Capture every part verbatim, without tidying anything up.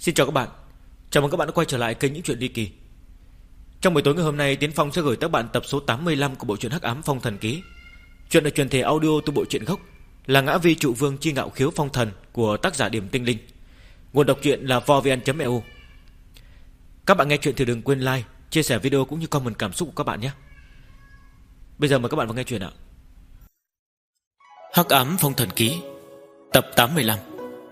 Xin chào các bạn. Chào mừng các bạn đã quay trở lại kênh Những Chuyện Ly Kỳ. Trong buổi tối ngày hôm nay, Tiến Phong sẽ gửi tới bạn tập số tám mươi lăm của bộ truyện Hắc Ám Phong Thần Ký. Chuyện được truyền thể audio từ bộ truyện gốc là Ngã Vi Trụ Vương Chi Ngạo Khiếu Phong Thần của tác giả Điểm Tinh Linh. Nguồn đọc truyện là vovn chấm e u. Các bạn nghe chuyện thì đừng quên like, chia sẻ video cũng như comment cảm xúc của các bạn nhé. Bây giờ mời các bạn vào nghe chuyện ạ. Hắc Ám Phong Thần Ký tập tám mươi lăm.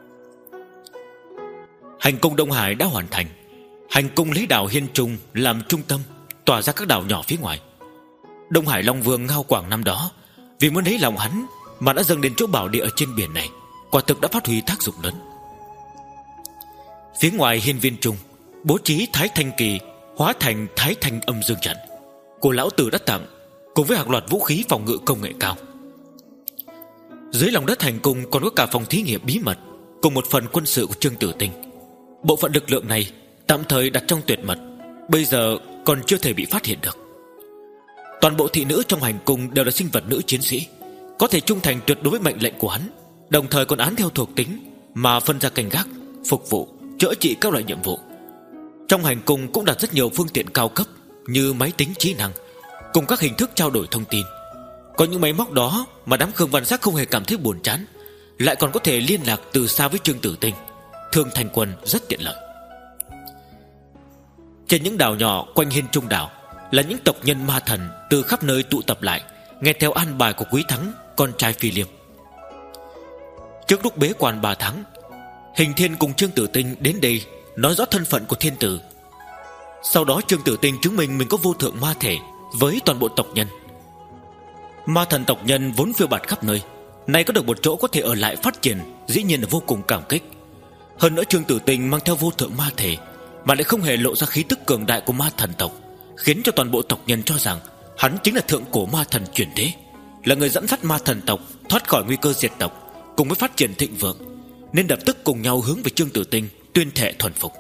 Hành cung Đông Hải đã hoàn thành. Hành cung lấy đảo Hiên Trung làm trung tâm, tỏa ra các đảo nhỏ phía ngoài. Đông Hải Long Vương Ngao Quảng năm đó vì muốn lấy lòng hắn mà đã dâng đến chỗ bảo địa ở trên biển này, quả thực đã phát huy tác dụng lớn. Phía ngoài Hiên Viên Trung bố trí Thái Thanh Kỳ hóa thành Thái Thanh Âm Dương Trận của lão tử đã tặng, cùng với hàng loạt vũ khí phòng ngự công nghệ cao. Dưới lòng đất hành cung còn có cả phòng thí nghiệm bí mật cùng một phần quân sự của Trương Tử Tinh. Bộ phận lực lượng này tạm thời đặt trong tuyệt mật, bây giờ còn chưa thể bị phát hiện được. Toàn bộ thị nữ trong hành cung đều là sinh vật nữ chiến sĩ, có thể trung thành tuyệt đối với mệnh lệnh của hắn, đồng thời còn án theo thuộc tính mà phân ra canh gác, phục vụ, chữa trị các loại nhiệm vụ. Trong hành cung cũng đặt rất nhiều phương tiện cao cấp như máy tính trí năng cùng các hình thức trao đổi thông tin. Có những máy móc đó mà đám Khương Văn Sắc không hề cảm thấy buồn chán, lại còn có thể liên lạc từ xa với Trương Tử Tinh, Thương Thành Quân rất tiện lợi. Trên những đảo nhỏ quanh Hiên Trung đảo là những tộc nhân ma thần từ khắp nơi tụ tập lại, nghe theo an bài của Quý Thắng, con trai Phi Liêm. Trước lúc bế quan ba tháng, Hình Thiên cùng Trương Tử Tinh đến đây nói rõ thân phận của thiên tử. Sau đó Trương Tử Tinh chứng minh mình có vô thượng ma thể với toàn bộ tộc nhân. Ma thần tộc nhân vốn phiêu bạt khắp nơi, nay có được một chỗ có thể ở lại phát triển, dĩ nhiên là vô cùng cảm kích. Hơn nữa Trương Tử Tinh mang theo vô thượng ma thể mà lại không hề lộ ra khí tức cường đại của ma thần tộc, khiến cho toàn bộ tộc nhân cho rằng hắn chính là thượng cổ ma thần chuyển thế, là người dẫn dắt ma thần tộc thoát khỏi nguy cơ diệt tộc cùng với phát triển thịnh vượng, nên lập tức cùng nhau hướng về Trương Tử Tinh tuyên thệ thuần phục.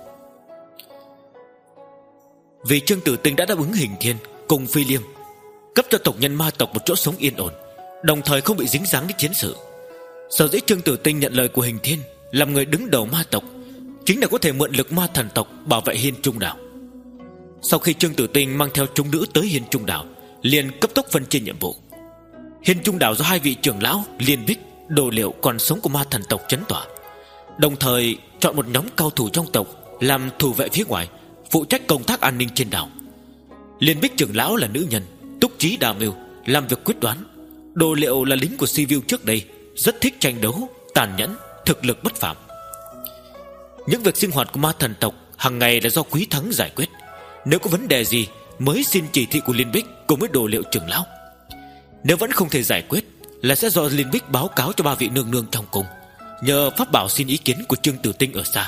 Vì Trương Tử Tinh đã đáp ứng Hình Thiên cùng Phi Liêm cấp cho tộc nhân ma tộc một chỗ sống yên ổn, đồng thời không bị dính dáng đến chiến sự. Sở dĩ Trương Tử Tinh nhận lời của Hình Thiên làm người đứng đầu ma tộc, chính là có thể mượn lực ma thần tộc bảo vệ Hiên Trung đảo. Sau khi Trương Tử Tinh mang theo chúng nữ tới Hiên Trung đảo, liền cấp tốc phân chia nhiệm vụ. Hiên Trung đảo do hai vị trưởng lão Liên Bích, Đồ Liệu còn sống của ma thần tộc trấn tỏa, đồng thời chọn một nhóm cao thủ trong tộc làm thủ vệ phía ngoài, phụ trách công tác an ninh trên đảo. Liên Bích trưởng lão là nữ nhân, túc trí đa mưu, làm việc quyết đoán. Đồ Liệu là lính của Sibiu trước đây, rất thích tranh đấu, tàn nhẫn, thực lực bất phàm. Những việc sinh hoạt của ma thần tộc hàng ngày là do Quý Thắng giải quyết, nếu có vấn đề gì mới xin chỉ thị của Liên Bích cùng với Đồ Liệu trưởng lão. Nếu vẫn không thể giải quyết là sẽ do Liên Bích báo cáo cho ba vị nương nương trong cung, nhờ pháp bảo xin ý kiến của Trương Tử Tinh ở xa.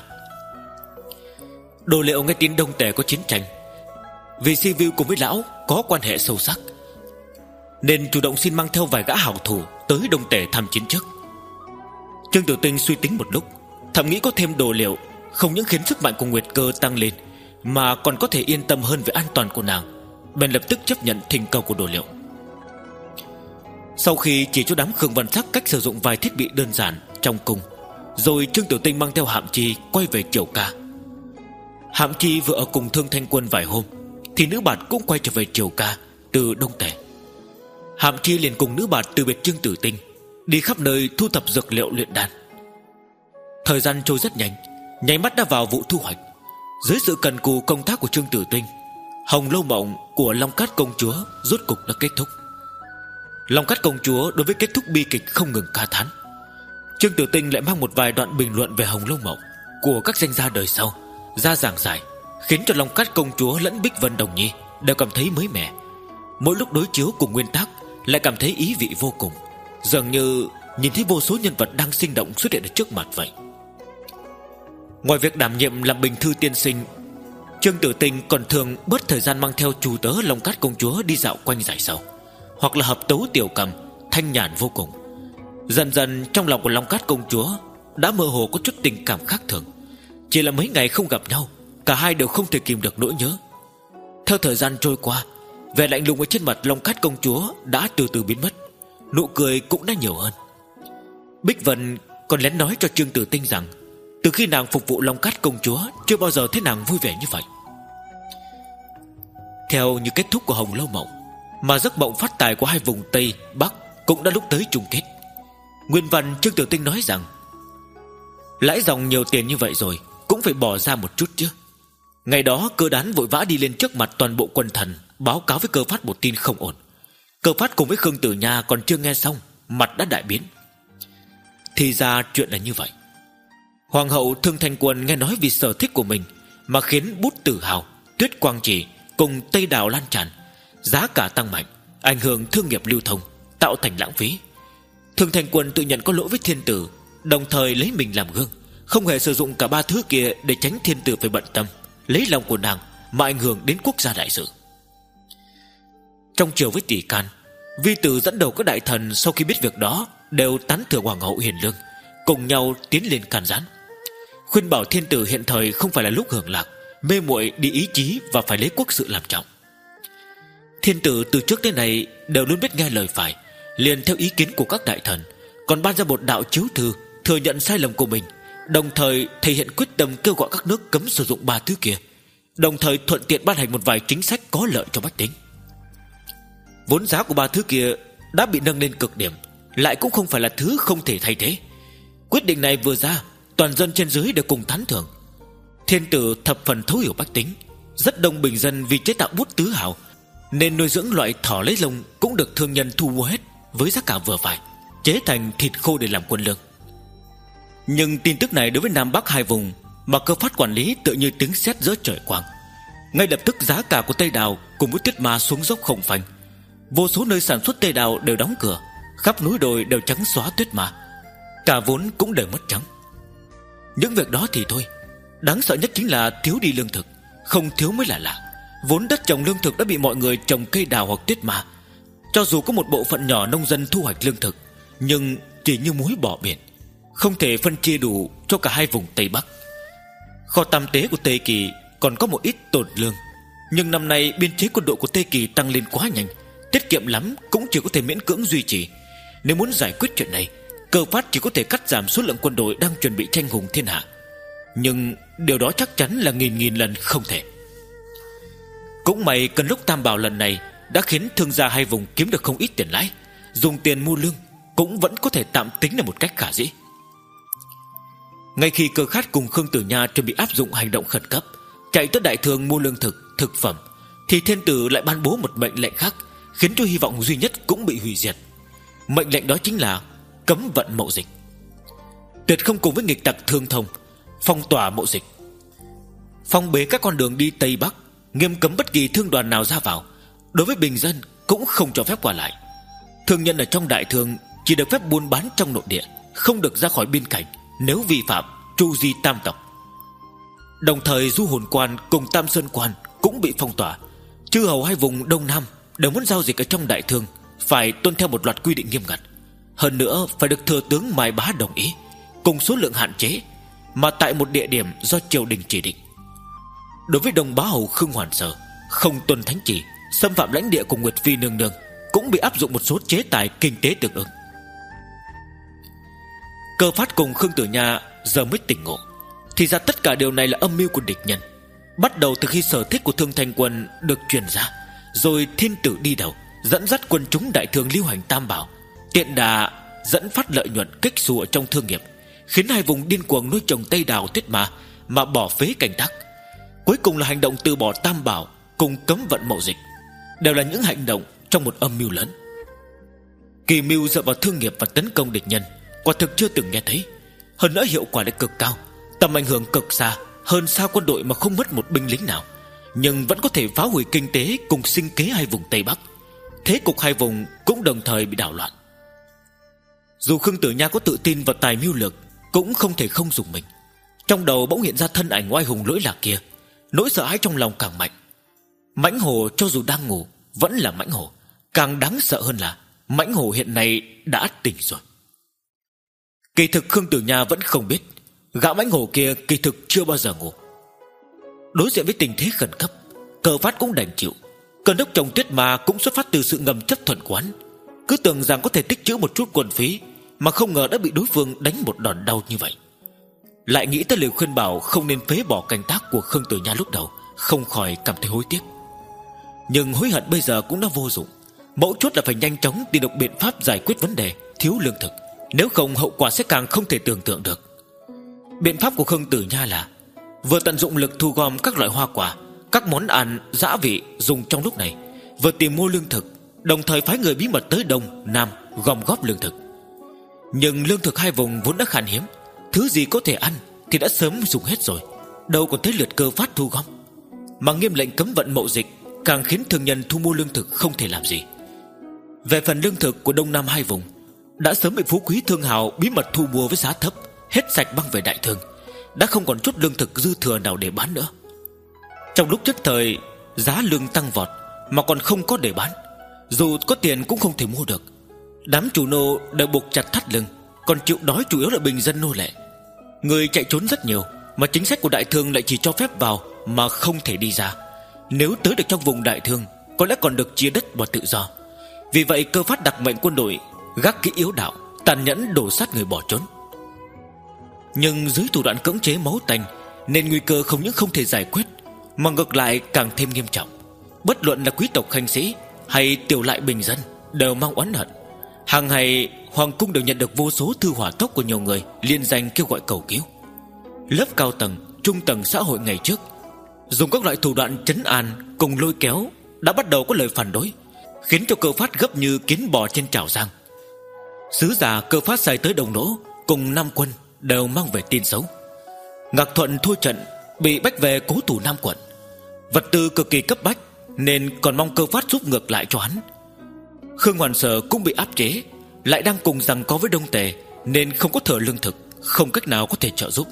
Đồ Liệu nghe tin Đông Tề có chiến tranh, vì Sibiu cùng với lão có quan hệ sâu sắc, nên chủ động xin mang theo vài gã hảo thủ tới Đông Tề tham chiến trước. Trương Tử Tinh suy tính một lúc, thầm nghĩ có thêm Đồ Liệu không những khiến sức mạnh của Nguyệt Cơ tăng lên, mà còn có thể yên tâm hơn về an toàn của nàng, bèn lập tức chấp nhận thỉnh cầu của Đồ Liệu. Sau khi chỉ cho đám Khương Văn Sắc cách sử dụng vài thiết bị đơn giản trong cung, rồi Trương Tử Tinh mang theo Hạm Chi quay về Triều Ca. Hạm Chi vừa ở cùng Thương Thanh Quân vài hôm, thì nữ bạt cũng quay trở về Triều Ca từ Đông Tề. Hạm Chi liền cùng nữ bạt từ biệt Trương Tử Tinh, đi khắp nơi thu thập dược liệu luyện đan. Thời gian trôi rất nhanh, nháy mắt đã vào vụ thu hoạch. Dưới sự cần cù công tác của Trương Tử Tinh, Hồng Lâu Mộng của Long Cát công chúa rốt cục đã kết thúc. Long Cát công chúa đối với kết thúc bi kịch không ngừng ca thán. Trương Tử Tinh lại mang một vài đoạn bình luận về Hồng Lâu Mộng của các danh gia đời sau ra giảng giải, khiến cho Long Cát công chúa lẫn Bích Vân Đồng Nhi đều cảm thấy mới mẻ. Mỗi lúc đối chiếu cùng nguyên tác lại cảm thấy ý vị vô cùng, dường như nhìn thấy vô số nhân vật đang sinh động xuất hiện ở trước mặt vậy. Ngoài việc đảm nhiệm làm bình thư tiên sinh, Trương Tử Tinh còn thường bớt thời gian mang theo chủ tớ Long Cát công chúa đi dạo quanh dải sầu, hoặc là hợp tấu tiểu cầm, thanh nhàn vô cùng. Dần dần trong lòng của Long Cát công chúa đã mơ hồ có chút tình cảm khác thường. Chỉ là mấy ngày không gặp nhau, cả hai đều không thể kìm được nỗi nhớ. Theo thời gian trôi qua, vẻ lạnh lùng ở trên mặt Long Cát công chúa đã từ từ biến mất, nụ cười cũng đã nhiều hơn. Bích Vân còn lén nói cho Trương Tử Tinh rằng Từ khi nàng phục vụ Long Cát công chúa, chưa bao giờ thấy nàng vui vẻ như vậy. Theo như kết thúc của Hồng Lâu Mộng, mà giấc mộng phát tài của hai vùng Tây Bắc cũng đã lúc tới chung kết. Nguyên văn Trương Tiểu Tinh nói rằng lãi dòng nhiều tiền như vậy rồi cũng phải bỏ ra một chút chứ. Ngày đó Cơ Đán vội vã đi lên trước mặt toàn bộ quân thần, báo cáo với Cơ Phát một tin không ổn. Cơ Phát cùng với Khương Tử Nha còn chưa nghe xong, mặt đã đại biến. Thì ra chuyện là như vậy. Hoàng hậu Thương Thanh Quân nghe nói vì sở thích của mình mà khiến bút Tử Hào, Tuyết Quang Chỉ cùng Tây Đào lan tràn, giá cả tăng mạnh, ảnh hưởng thương nghiệp lưu thông, tạo thành lãng phí. Thương Thanh Quân tự nhận có lỗi với thiên tử, đồng thời lấy mình làm gương, không hề sử dụng cả ba thứ kia để tránh thiên tử phải bận tâm, lấy lòng của nàng mà ảnh hưởng đến quốc gia đại sự. Trong triều với tỷ can, vi tử dẫn đầu các đại thần sau khi biết việc đó đều tán thưởng hoàng hậu hiền lương, cùng nhau tiến lên can gián, khuyên bảo thiên tử hiện thời không phải là lúc hưởng lạc, mê muội đi ý chí và phải lấy quốc sự làm trọng. Thiên tử từ trước đến nay đều luôn biết nghe lời phải, liền theo ý kiến của các đại thần, còn ban ra một đạo chiếu thư thừa nhận sai lầm của mình, đồng thời thể hiện quyết tâm kêu gọi các nước cấm sử dụng ba thứ kia, đồng thời thuận tiện ban hành một vài chính sách có lợi cho bách tính. Vốn giá của ba thứ kia đã bị nâng lên cực điểm, lại cũng không phải là thứ không thể thay thế. Quyết định này vừa ra, toàn dân trên dưới đều cùng tán thưởng. Thiên tử thập phần thấu hiểu bách tính, rất đông bình dân vì chế tạo bút tứ hào nên nuôi dưỡng loại thỏ lấy lông cũng được thương nhân thu mua hết với giá cả vừa phải, chế thành thịt khô để làm quân lương. Nhưng tin tức này đối với Nam Bắc hai vùng mà Cơ Phát quản lý tự như tiếng sét giữa trời quang. Ngay lập tức giá cả của Tây Đào cùng với tuyết ma xuống dốc không phanh. Vô số nơi sản xuất Tây Đào đều đóng cửa, khắp núi đồi đều trắng xóa tuyết ma, cả vốn cũng đều mất trắng. Những việc đó thì thôi, đáng sợ nhất chính là thiếu đi lương thực. Không thiếu mới là lạ. Vốn đất trồng lương thực đã bị mọi người trồng cây đào hoặc tuyết ma. Cho dù có một bộ phận nhỏ nông dân thu hoạch lương thực, nhưng chỉ như muối bỏ biển, không thể phân chia đủ cho cả hai vùng Tây Bắc. Kho tam tế của Tây Kỳ còn có một ít tồn lương, nhưng năm nay biên chế quân đội của Tây Kỳ tăng lên quá nhanh, tiết kiệm lắm cũng chỉ có thể miễn cưỡng duy trì. Nếu muốn giải quyết chuyện này, Cơ Phát chỉ có thể cắt giảm số lượng quân đội đang chuẩn bị tranh hùng thiên hạ. Nhưng điều đó chắc chắn là nghìn nghìn lần không thể. Cũng may cơn lốc Tam Bảo lần này đã khiến thương gia hai vùng kiếm được không ít tiền lãi, dùng tiền mua lương cũng vẫn có thể tạm tính là một cách khả dĩ. Ngay khi Cơ Khát cùng Khương Tử Nha chuẩn bị áp dụng hành động khẩn cấp, chạy tới đại thương mua lương thực, thực phẩm, thì thiên tử lại ban bố một mệnh lệnh khác, khiến cho hy vọng duy nhất cũng bị hủy diệt. Mệnh lệnh đó chính là cấm vận mậu dịch, tuyệt không cùng với nghịch tặc Thương Thông, phong tỏa mậu dịch, phong bế các con đường đi Tây Bắc, nghiêm cấm bất kỳ thương đoàn nào ra vào. Đối với bình dân cũng không cho phép qua lại. Thương nhân ở trong đại thương chỉ được phép buôn bán trong nội địa, không được ra khỏi biên cảnh, nếu vi phạm tru di tam tộc. Đồng thời Du Hồn Quan cùng Tam Sơn Quan cũng bị phong tỏa. Chư hầu hai vùng Đông Nam đều muốn giao dịch ở trong đại thương phải tuân theo một loạt quy định nghiêm ngặt, hơn nữa phải được thừa tướng Mai Bá đồng ý, cùng số lượng hạn chế, mà tại một địa điểm do triều đình chỉ định. Đối với Đông Bá hầu Khương Hoàn Sở không tuân thánh chỉ, xâm phạm lãnh địa của Nguyệt Phi nương nương, cũng bị áp dụng một số chế tài kinh tế tương ứng. Cơ Phát cùng Khương Tử Nha giờ mới tỉnh ngộ, thì ra tất cả điều này là âm mưu của địch nhân. Bắt đầu từ khi sở thích của Thương Thanh Quân được truyền ra, rồi thiên tử đi đầu dẫn dắt quân chúng đại thương lưu hành Tam Bảo, tiện đà dẫn phát lợi nhuận kích xù ở trong thương nghiệp, khiến hai vùng điên cuồng nuôi trồng Tây Đào tuyết ma mà bỏ phế canh tác. Cuối cùng là hành động từ bỏ Tam Bảo cùng cấm vận mậu dịch, đều là những hành động trong một âm mưu lớn. Kỳ mưu dựa vào thương nghiệp và tấn công địch nhân quả thực chưa từng nghe thấy. Hơn nữa hiệu quả lại cực cao, tầm ảnh hưởng cực xa, hơn xa quân đội mà không mất một binh lính nào, nhưng vẫn có thể phá hủy kinh tế cùng sinh kế hai vùng Tây Bắc. Thế cục hai vùng cũng đồng thời bị đảo loạn. Dù Khương Tử Nha có tự tin vào tài mưu lược, cũng không thể không dùng mình. Trong đầu bỗng hiện ra thân ảnh oai hùng lỗi lạc kia, nỗi sợ hãi trong lòng càng mạnh. Mãnh hổ cho dù đang ngủ vẫn là mãnh hổ, càng đáng sợ hơn là mãnh hổ hiện nay đã tỉnh rồi. Kỳ thực Khương Tử Nha vẫn không biết, gã mãnh hổ kia kỳ thực chưa bao giờ ngủ. Đối diện với tình thế khẩn cấp, Cơ Phát cũng đành chịu. Cơn lốc trồng tuyết ma cũng xuất phát từ sự ngầm chấp thuận quán, cứ tưởng rằng có thể tích trữ một chút quân phí, mà không ngờ đã bị đối phương đánh một đòn đau như vậy. lại nghĩ tới lời khuyên bảo không nên phế bỏ canh tác của Khương Tử Nha lúc đầu, không khỏi cảm thấy hối tiếc. Nhưng hối hận bây giờ cũng đã vô dụng. Mấu chốt là phải nhanh chóng tìm được biện pháp giải quyết vấn đề thiếu lương thực, nếu không hậu quả sẽ càng không thể tưởng tượng được. Biện pháp của Khương Tử Nha là vừa tận dụng lực thu gom các loại hoa quả, các món ăn dã vị dùng trong lúc này, vừa tìm mua lương thực, đồng thời phái người bí mật tới Đông, Nam gom góp lương thực. Nhưng lương thực hai vùng vốn đã khan hiếm, thứ gì có thể ăn thì đã sớm dùng hết rồi, đâu còn tới lượt Cơ Phát thu gom. Mà nghiêm lệnh cấm vận mậu dịch càng khiến thương nhân thu mua lương thực không thể làm gì. Về phần lương thực của Đông Nam hai vùng đã sớm bị phú quý thương hào bí mật thu mua với giá thấp, hết sạch băng về đại thương, đã không còn chút lương thực dư thừa nào để bán nữa. Trong lúc nhất thời giá lương tăng vọt mà còn không có để bán, dù có tiền cũng không thể mua được. Đám chủ nô đều buộc chặt thắt lưng, còn chịu đói chủ yếu là bình dân nô lệ. Người chạy trốn rất nhiều, mà chính sách của đại thương lại chỉ cho phép vào mà không thể đi ra. Nếu tới được trong vùng đại thương, có lẽ còn được chia đất và tự do. Vì vậy Cơ Phát đặc mệnh quân đội gác kỹ yếu đạo, tàn nhẫn đổ sát người bỏ trốn. Nhưng dưới thủ đoạn cưỡng chế máu tanh, nên nguy cơ không những không thể giải quyết, mà ngược lại càng thêm nghiêm trọng. Bất luận là quý tộc khanh sĩ hay tiểu lại bình dân đều mang oán hận. Hàng ngày hoàng cung đều nhận được vô số thư hỏa tốc của nhiều người liên danh kêu gọi cầu cứu. Lớp cao tầng, trung tầng xã hội ngày trước dùng các loại thủ đoạn trấn an cùng lôi kéo đã bắt đầu có lời phản đối, khiến cho Cơ Phát gấp như kiến bò trên chảo giang. Sứ giả Cơ Phát sai tới Đồng Nỗ cùng Nam quân đều mang về tin xấu. Ngạc Thuận thua trận, bị bách về cố thủ Nam quận. Vật tư cực kỳ cấp bách, nên còn mong Cơ Phát giúp ngược lại cho hắn. Khương Hoàn Sở cũng bị áp chế, lại đang cùng giằng co với Đông Tề, nên không có thừa lương thực, không cách nào có thể trợ giúp.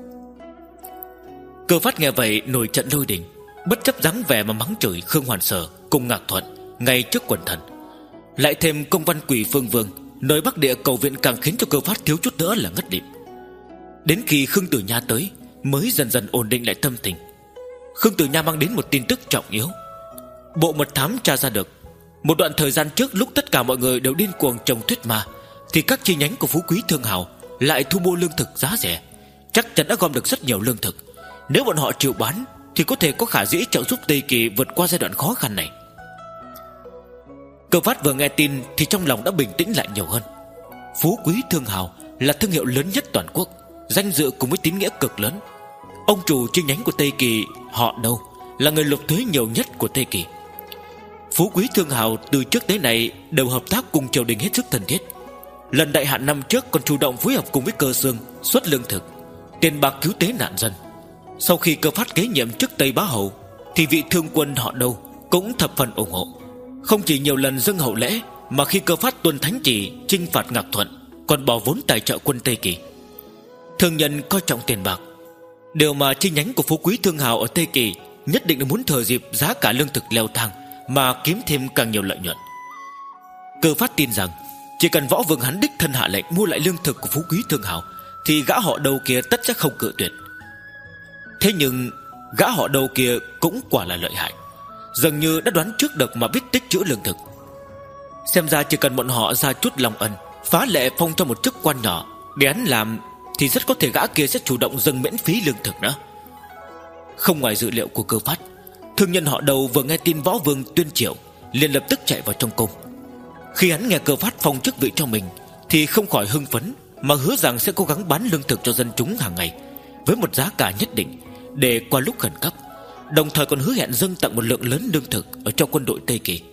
Cơ Phát nghe vậy nổi trận lôi đình, bất chấp dáng vẻ mà mắng chửi Khương Hoàn Sở cùng Ngạc Thuận ngay trước quần thần. Lại thêm công văn Quỷ Phương Vương nơi Bắc Địa cầu viện, càng khiến cho Cơ Phát thiếu chút nữa là ngất lịm. Đến khi Khương Tử Nha tới mới dần dần ổn định lại tâm tình. Khương Tử Nha mang đến một tin tức trọng yếu. Bộ mật thám tra ra được, một đoạn thời gian trước lúc tất cả mọi người đều điên cuồng trồng tuyết ma, thì các chi nhánh của phú quý thương hào lại thu mua lương thực giá rẻ, chắc chắn đã gom được rất nhiều lương thực. Nếu bọn họ chịu bán thì có thể có khả dĩ trợ giúp Tây Kỳ vượt qua giai đoạn khó khăn này. Cơ Phát vừa nghe tin thì trong lòng đã bình tĩnh lại nhiều hơn. Phú quý thương hào là thương hiệu lớn nhất toàn quốc, danh dự cùng với tín nghĩa cực lớn. Ông chủ chi nhánh của Tây Kỳ họ Đâu là người nộp thuế nhiều nhất của Tây Kỳ. Phú quý thương hào từ trước tới nay đều hợp tác cùng triều đình hết sức thân thiết. Lần đại hạn năm trước còn chủ động phối hợp cùng với Cơ Xương xuất lương thực, tiền bạc cứu tế nạn dân. Sau khi Cơ Phát kế nhiệm chức Tây Bá Hầu thì vị thương quân họ Đâu cũng thập phần ủng hộ, không chỉ nhiều lần dâng hậu lễ, mà khi Cơ Phát tuân thánh chỉ chinh phạt Ngạc Thuận còn bỏ vốn tài trợ quân Tây Kỳ. Thương nhân coi trọng tiền bạc, điều mà chi nhánh của phú quý thương hào ở Tây Kỳ nhất định là muốn thừa dịp giá cả lương thực leo thang mà kiếm thêm càng nhiều lợi nhuận. Cơ Phát tin rằng chỉ cần Võ Vương hắn đích thân hạ lệnh mua lại lương thực của phú quý thương hào thì gã họ Đâu kia tất sẽ không cự tuyệt. Thế nhưng gã họ Đâu kia cũng quả là lợi hại, dường như đã đoán trước được mà biết tích trữ lương thực. Xem ra chỉ cần bọn họ ra chút lòng ân, phá lệ phong cho một chức quan nhỏ để hắn làm, thì rất có thể gã kia sẽ chủ động dâng miễn phí lương thực nữa. Không ngoài dự liệu của Cơ Phát, thương nhân họ Đầu vừa nghe tin Võ Vương tuyên triệu liền lập tức chạy vào trong cung. Khi hắn nghe Cơ Phát phong chức vị cho mình thì không khỏi hưng phấn, mà hứa rằng sẽ cố gắng bán lương thực cho dân chúng hàng ngày với một giá cả nhất định để qua lúc khẩn cấp, đồng thời còn hứa hẹn dâng tặng một lượng lớn lương thực ở cho quân đội Tây Kỳ.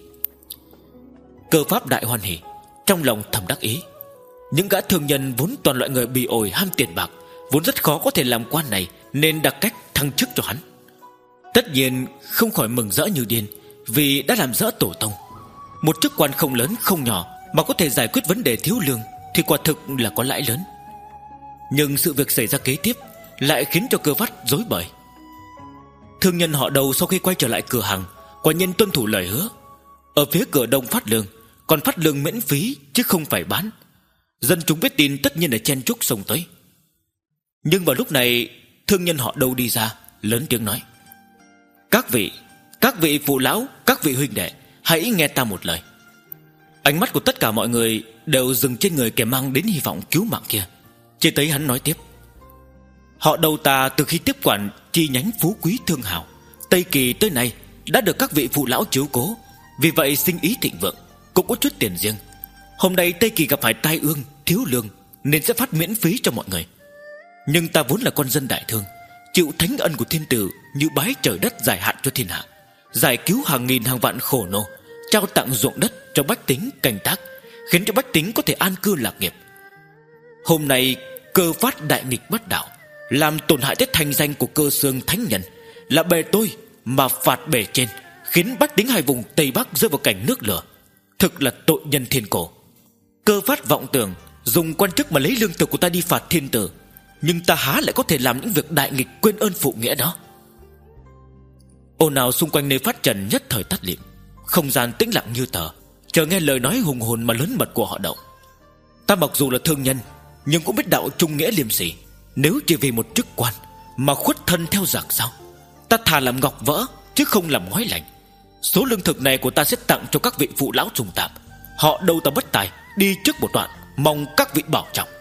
Cơ Pháp đại hoan hỉ, trong lòng thầm đắc ý. Những gã thương nhân vốn toàn loại người bì ổi ham tiền bạc, vốn rất khó có thể làm quan này, nên đặt cách thăng chức cho hắn. Tất nhiên không khỏi mừng rỡ như điên, vì đã làm rỡ tổ tông. Một chức quan không lớn không nhỏ mà có thể giải quyết vấn đề thiếu lương thì quả thực là có lãi lớn. Nhưng sự việc xảy ra kế tiếp lại khiến cho Cơ Phát rối bời. Thương nhân họ Đầu sau khi quay trở lại cửa hàng quả nhiên tuân thủ lời hứa, ở phía cửa đông phát lương, còn phát lương miễn phí chứ không phải bán. Dân chúng biết tin tất nhiên là chen chúc xông tới. Nhưng vào lúc này thương nhân họ Đâu đi ra, lớn tiếng nói: Các vị, các vị phụ lão, các vị huynh đệ, hãy nghe ta một lời. Ánh mắt của tất cả mọi người đều dừng trên người kẻ mang đến hy vọng cứu mạng kia. Chỉ thấy hắn nói tiếp: Họ Đầu ta từ khi tiếp quản chi nhánh Phú Quý Thương Hào Tây Kỳ tới nay đã được các vị phụ lão chiếu cố, vì vậy sinh ý thịnh vượng, cũng có chút tiền riêng. Hôm nay Tây Kỳ gặp phải tai ương, thiếu lương, nên sẽ phát miễn phí cho mọi người. Nhưng ta vốn là con dân đại thương, chịu thánh ân của thiên tử như bái trời đất giải hạn cho thiên hạ, giải cứu hàng nghìn hàng vạn khổ nô, trao tặng ruộng đất cho bách tính canh tác, khiến cho bách tính có thể an cư lạc nghiệp. Hôm nay Cơ Phát đại nghịch bất đạo, làm tổn hại tới thành danh của Cơ Xương thánh nhân, là bề tôi mà phạt bề trên, khiến bách tính hai vùng Tây Bắc rơi vào cảnh nước lửa, thực là tội nhân thiên cổ. Cơ Phát vọng tưởng dùng quan chức mà lấy lương thực của ta đi phạt thiên tử, nhưng ta há lại có thể làm những việc đại nghịch quên ơn phụ nghĩa đó. Ồn ào xung quanh nơi phát trần nhất thời tắt lịm, không gian tĩnh lặng như tờ, chờ nghe lời nói hùng hồn mà lớn mật của họ Đậu. Ta mặc dù là thương nhân, nhưng cũng biết đạo trung nghĩa liêm sỉ. Nếu chỉ vì một chức quan mà khuất thân theo giặc sao? Ta thà làm ngọc vỡ chứ không làm ngói lành. Số lương thực này của ta sẽ tặng cho các vị phụ lão trùng tạm. Họ Đâu ta bất tài, đi trước một đoạn, mong các vị bảo trọng.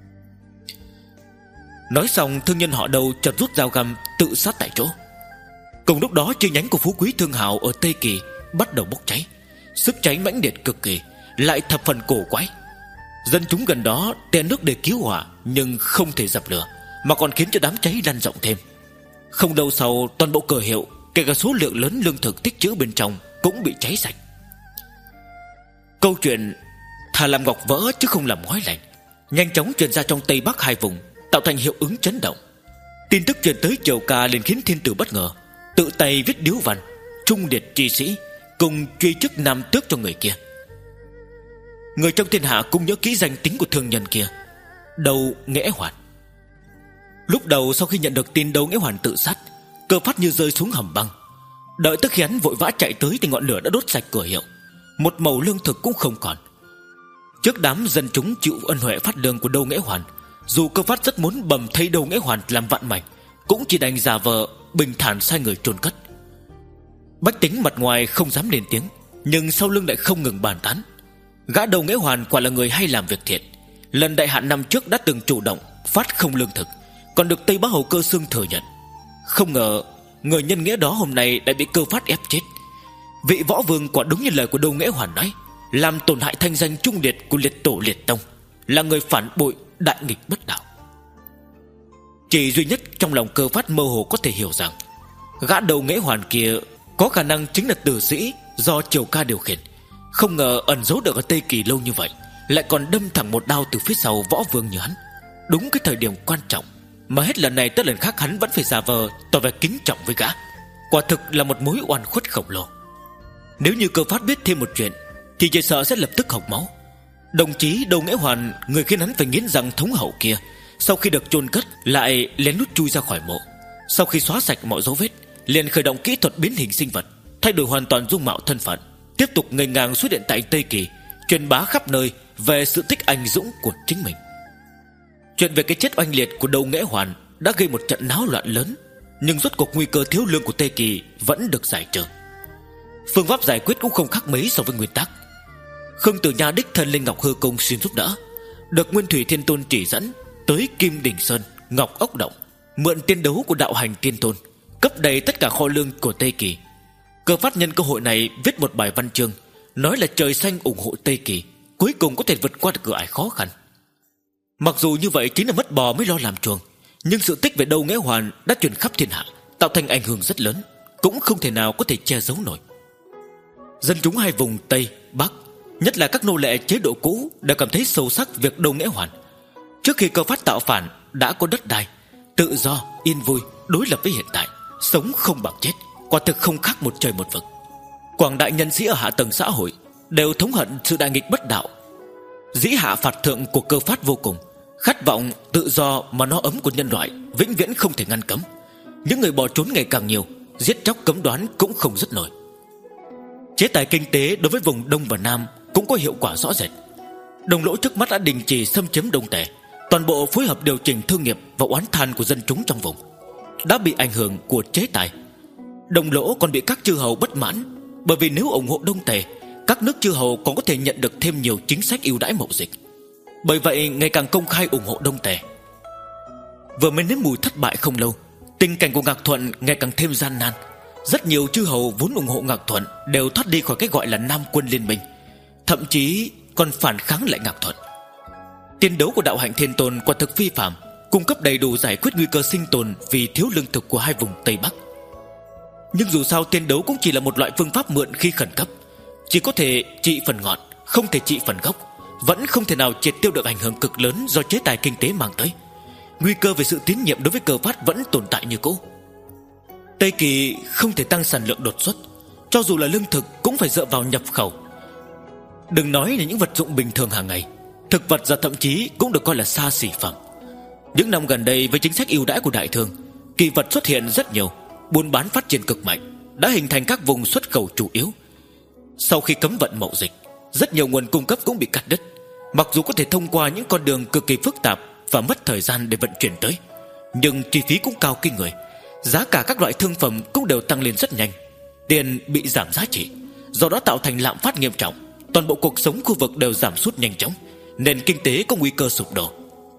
Nói xong, thương nhân Họ Đâu chợt rút dao găm tự sát tại chỗ. Cùng lúc đó, chi nhánh của Phú Quý Thương Hào ở Tây Kỳ bắt đầu bốc cháy. Sức cháy mãnh liệt cực kỳ, lại thập phần cổ quái. Dân chúng gần đó té nước để cứu hỏa, nhưng không thể dập lửa, mà còn khiến cho đám cháy lan rộng thêm. Không lâu sau, toàn bộ cờ hiệu, kể cả số lượng lớn lương thực tích trữ bên trong, cũng bị cháy sạch. Câu chuyện thà làm ngọc vỡ chứ không làm ngói lành nhanh chóng truyền ra trong Tây Bắc hai vùng, tạo thành hiệu ứng chấn động. Tin tức truyền tới Triều Ca liền khiến thiên tử bất ngờ, tự tay viết điếu văn trung liệt chi sĩ, cùng truy chức nam tước cho người kia. Người trong thiên hạ cũng nhớ kỹ danh tính của thương nhân kia, Đầu Nghễ Hoàn. Lúc đầu sau khi nhận được tin Đầu Nghễ Hoàn tự sát, Cơ Phát như rơi xuống hầm băng. Đợi tới khi hắn vội vã chạy tới thì ngọn lửa đã đốt sạch cửa hiệu, một mẩu lương thực cũng không còn. Trước đám dân chúng chịu ân huệ phát lương của Đầu Nghễ Hoàn, dù Cơ Phát rất muốn bầm thây Đầu Nghễ Hoàn làm vạn mảnh, cũng chỉ đành giả vờ bình thản sai người chôn cất. Bách tính mặt ngoài không dám lên tiếng, nhưng sau lưng lại không ngừng bàn tán. Gã Đầu Nghễ Hoàn quả là người hay làm việc thiện. Lần đại hạn năm trước đã từng chủ động phát không lương thực, còn được Tây Bắc Hầu Cơ Xương thừa nhận. Không ngờ người nhân nghĩa đó hôm nay lại bị Cơ Phát ép chết. Vị võ vương quả đúng như lời của Đầu Nghễ Hoàn nói, làm tổn hại thanh danh trung liệt của liệt tổ liệt tông, là người phản bội đại nghịch bất đạo. Chỉ duy nhất trong lòng Cơ Phát mơ hồ có thể hiểu rằng gã Đầu Nghễ Hoàn kia có khả năng chính là tử sĩ do Triều Ca điều khiển. Không ngờ ẩn giấu được ở Tây Kỳ lâu như vậy, lại còn đâm thẳng một đao từ phía sau võ vương như hắn. Đúng cái thời điểm quan trọng, mà hết lần này tới lần khác hắn vẫn phải giả vờ tỏ vẻ kính trọng với gã. Quả thực là một mối oan khuất khổng lồ. Nếu như Cơ Phát biết thêm một chuyện thì chỉ sợ sẽ lập tức hộc máu. Đồng chí Đầu Nghễ Hoàn, người khiến hắn phải nghiến răng thống hậu kia, sau khi được chôn cất lại lén lút chui ra khỏi mộ. Sau khi xóa sạch mọi dấu vết, liền khởi động kỹ thuật biến hình sinh vật, thay đổi hoàn toàn dung mạo thân phận, tiếp tục ngây ngang xuất hiện tại Tây Kỳ, truyền bá khắp nơi về sự tích anh dũng của chính mình. Chuyện về cái chết oanh liệt của Đầu Nghễ Hoàn đã gây một trận náo loạn lớn, nhưng rốt cuộc nguy cơ thiếu lương của Tây Kỳ vẫn được giải trừ. Phương pháp giải quyết cũng không khác mấy so với nguyên tắc. Khương Tử Nha đích thân lên Ngọc Hư Cung xin giúp đỡ, được Nguyên Thủy Thiên Tôn chỉ dẫn tới Kim Đỉnh Sơn, Ngọc Ốc Động, mượn tiên đấu của đạo hành Tiên Tôn, cấp đầy tất cả kho lương của Tây Kỳ. Cơ Phát nhân cơ hội này viết một bài văn chương, nói là trời xanh ủng hộ Tây Kỳ, cuối cùng có thể vượt qua được cửa ải khó khăn. Mặc dù như vậy chính là mất bò mới lo làm chuồng, nhưng sự tích về Đầu Nghễ Hoàn đã truyền khắp thiên hạ, tạo thành ảnh hưởng rất lớn, cũng không thể nào có thể che giấu nổi. Dân chúng hai vùng Tây, Bắc, nhất là các nô lệ chế độ cũ, đã cảm thấy sâu sắc việc Đầu Nghễ Hoàn. Trước khi Cơ Phát tạo phản, đã có đất đai, tự do, yên vui, đối lập với hiện tại, sống không bằng chết, quả thực không khác một trời một vực. Quảng đại nhân sĩ ở hạ tầng xã hội đều thống hận sự đại nghịch bất đạo, dĩ hạ phạt thượng của Cơ Phát vô cùng, khát vọng tự do mà nó ấm của nhân loại vĩnh viễn không thể ngăn cấm. Những người bỏ trốn ngày càng nhiều, giết chóc cấm đoán cũng không dứt nổi. Chế tài kinh tế đối với vùng Đông và Nam cũng có hiệu quả rõ rệt. Đồng Lỗ trước mắt đã đình chỉ xâm chiếm Đông Tề, toàn bộ phối hợp điều chỉnh thương nghiệp và oán than của dân chúng trong vùng đã bị ảnh hưởng của chế tài. Đồng Lỗ còn bị các chư hầu bất mãn, bởi vì nếu ủng hộ Đông Tề, các nước chư hầu còn có thể nhận được thêm nhiều chính sách ưu đãi mậu dịch. Bởi vậy ngày càng công khai ủng hộ Đông Tề. Vừa mới nếm mùi thất bại không lâu, tình cảnh của Ngạc Thuận ngày càng thêm gian nan. Rất nhiều chư hầu vốn ủng hộ Ngạc Thuận đều thoát đi khỏi cái gọi là Nam Quân Liên Minh, thậm chí còn phản kháng lại Ngạc Thuận. Tiền đấu của đạo hạnh Thiên Tôn quả thực phi phàm, cung cấp đầy đủ giải quyết nguy cơ sinh tồn vì thiếu lương thực của hai vùng Tây Bắc. Nhưng dù sao tiền đấu cũng chỉ là một loại phương pháp mượn khi khẩn cấp, chỉ có thể trị phần ngọn, không thể trị phần gốc, vẫn không thể nào triệt tiêu được ảnh hưởng cực lớn do chế tài kinh tế mang tới. Nguy cơ về sự tín nhiệm đối với Cơ Phát vẫn tồn tại như cũ. Tây Kỳ không thể tăng sản lượng đột xuất, cho dù là lương thực cũng phải dựa vào nhập khẩu. Đừng nói là những vật dụng bình thường hàng ngày, thực vật và thậm chí cũng được coi là xa xỉ phẩm. Những năm gần đây với chính sách ưu đãi của Đại Thương, kỳ vật xuất hiện rất nhiều, buôn bán phát triển cực mạnh, đã hình thành các vùng xuất khẩu chủ yếu. Sau khi cấm vận mậu dịch, rất nhiều nguồn cung cấp cũng bị cắt đứt, mặc dù có thể thông qua những con đường cực kỳ phức tạp và mất thời gian để vận chuyển tới, nhưng chi phí cũng cao kinh người. Giá cả các loại thương phẩm cũng đều tăng lên rất nhanh, tiền bị giảm giá trị, do đó tạo thành lạm phát nghiêm trọng. Toàn bộ cuộc sống khu vực đều giảm sút nhanh chóng, nền kinh tế có nguy cơ sụp đổ.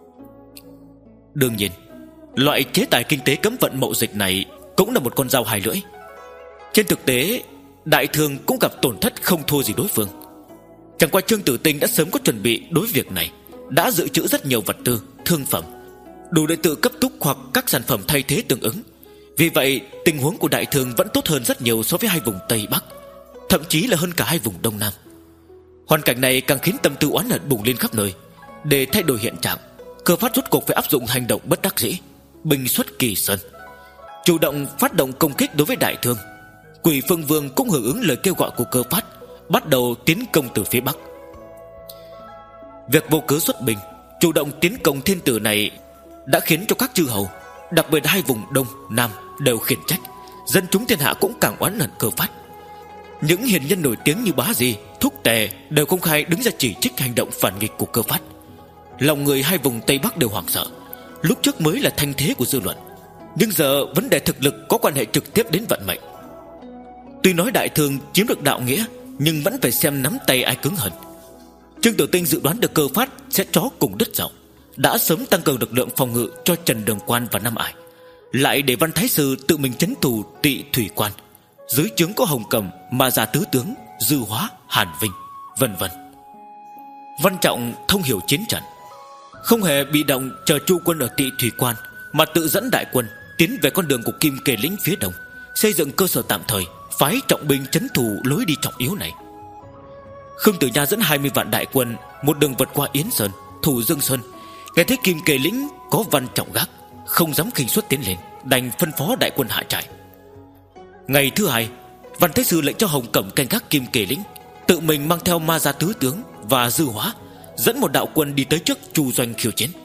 Đương nhiên, loại chế tài kinh tế cấm vận mậu dịch này cũng là một con dao hai lưỡi. Trên thực tế, Đại Thương cũng gặp tổn thất không thua gì đối phương. Chẳng qua Trương Tử Tinh đã sớm có chuẩn bị đối việc này, đã dự trữ rất nhiều vật tư, thương phẩm, đủ để tự cấp túc hoặc các sản phẩm thay thế tương ứng. Vì vậy, tình huống của Đại Thương vẫn tốt hơn rất nhiều so với hai vùng Tây Bắc, thậm chí là hơn cả hai vùng Đông Nam. Hoàn cảnh này càng khiến tâm tư oán hận bùng lên khắp nơi. Để thay đổi hiện trạng, Cơ Phát rốt cuộc phải áp dụng hành động bất đắc dĩ, binh xuất Kỳ Sơn, chủ động phát động công kích đối với Đại Thương. Quỷ Phương Vương cũng hưởng ứng lời kêu gọi của Cơ Phát, bắt đầu tiến công từ phía Bắc. Việc vô cớ xuất binh, chủ động tiến công thiên tử này đã khiến cho các chư hầu, đặc biệt hai vùng Đông, Nam đều khiển trách. Dân chúng thiên hạ cũng càng oán hận Cơ Phát. Những hiền nhân nổi tiếng như Bá Di, Thúc Tề đều công khai đứng ra chỉ trích hành động phản nghịch của Cơ Phát. Lòng người hai vùng Tây Bắc đều hoảng sợ. Lúc trước mới là thanh thế của dư luận, nhưng giờ vấn đề thực lực có quan hệ trực tiếp đến vận mệnh. Tuy nói Đại Thương chiếm được đạo nghĩa, nhưng vẫn phải xem nắm tay ai cứng hơn. Trương Tử Tinh dự đoán được Cơ Phát sẽ chó cùng đứt rộng, đã sớm tăng cường lực lượng phòng ngự cho Trần Đường Quan và Nam Ải, lại để Văn Thái Sư tự mình trấn thủ Tị Thủy Quan. Dưới trướng có Hồng Cầm, Ma Gia Tứ Tướng, Dư Hóa, Hàn Vinh, vân vân. Văn Trọng thông hiểu chiến trận, không hề bị động chờ Chu quân ở Tị Thủy Quan, mà tự dẫn đại quân tiến về con đường của Kim Kề Lĩnh phía đông, xây dựng cơ sở tạm thời, phái trọng binh trấn thủ lối đi trọng yếu này. Khương Tử Nha dẫn hai mươi vạn đại quân một đường vượt qua Yến Sơn, thủ Dương Sơn. Nghe thấy Kim Kề Lĩnh có Văn Trọng gác, không dám khinh suất tiến lên, đành phân phó đại quân hạ trại. Ngày thứ hai, Văn Thái Sư lệnh cho Hồng Cẩm canh gác Kim Kề Lĩnh, tự mình mang theo Ma Gia Tứ Tướng và Dư Hóa, dẫn một đạo quân đi tới trước Chu doanh khiêu chiến.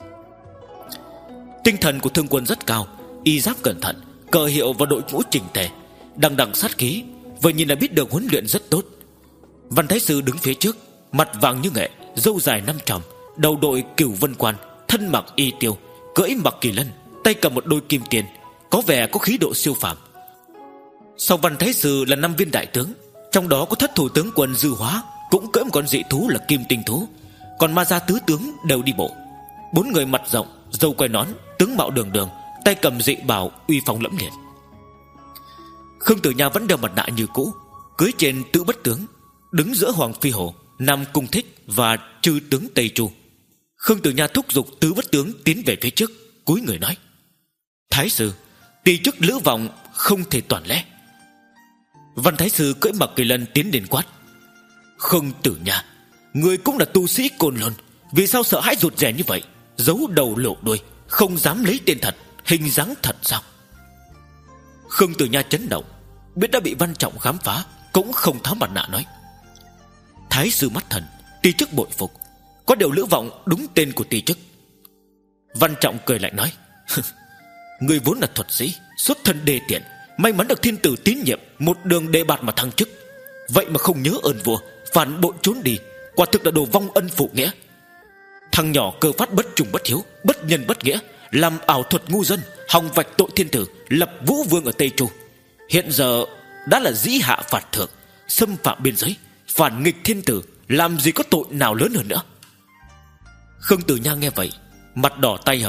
Tinh thần của thương quân rất cao, y giáp cẩn thận, cờ hiệu và đội ngũ chỉnh tề, đằng đằng sát khí, vừa nhìn là biết được huấn luyện rất tốt. Văn Thái Sư đứng phía trước, mặt vàng như nghệ, râu dài năm tròm, đầu đội cửu vân quan, thân mặc y tiêu, cưỡi mặc kỳ lân, tay cầm một đôi kim tiền, có vẻ có khí độ siêu phàm. Sau Văn Thái Sư là năm viên đại tướng, trong đó có thất thủ tướng quân Dư Hóa cũng cưỡi một con dị thú là kim tinh thú, còn Ma Gia Tứ Tướng đều đi bộ. Bốn người mặt rộng, râu quai nón, tướng mạo đường đường, tay cầm dị bảo, uy phong lẫm liệt. Khương Tử Nha vẫn đeo mặt nạ như cũ, cưỡi trên Tứ Bất Tướng, đứng giữa Hoàng Phi Hổ, Nam Cung Thích và Trư Tướng Tây Chu. Khương Tử Nha thúc giục Tứ Bất Tướng tiến về phía trước, cúi người nói: Thái Sư, ti chức Lữ Vọng không thể toàn lẽ. Văn Thái Sư cưỡi mặc kỳ lân tiến đến quát: Khương Tử Nha, người cũng là tu sĩ Côn Lôn, vì sao sợ hãi rụt rè như vậy, giấu đầu lộ đuôi, không dám lấy tên thật, hình dáng thật sao? Khương Tử Nha chấn động, biết đã bị Văn Trọng khám phá, cũng không tháo mặt nạ nói: Thái Sư mắt thần, ti chức bội phục, có điều Lữ Vọng đúng tên của ti chức. Văn Trọng cười lại nói: Người vốn là thuật sĩ, xuất thân đê tiện, may mắn được thiên tử tín nhiệm, một đường đề bạt mà thăng chức, vậy mà không nhớ ơn vua, phản bội trốn đi, quả thực là đồ vong ân phụ nghĩa. Thằng nhỏ Cơ Phát bất trùng bất hiếu, bất nhân bất nghĩa, làm ảo thuật ngu dân, hòng vạch tội thiên tử, lập vũ vương ở Tây Chu. Hiện giờ đã là dĩ hạ phạt thượng, xâm phạm biên giới, phản nghịch thiên tử, làm gì có tội nào lớn hơn nữa. Khương Tử Nha nghe vậy, mặt đỏ tay hồng,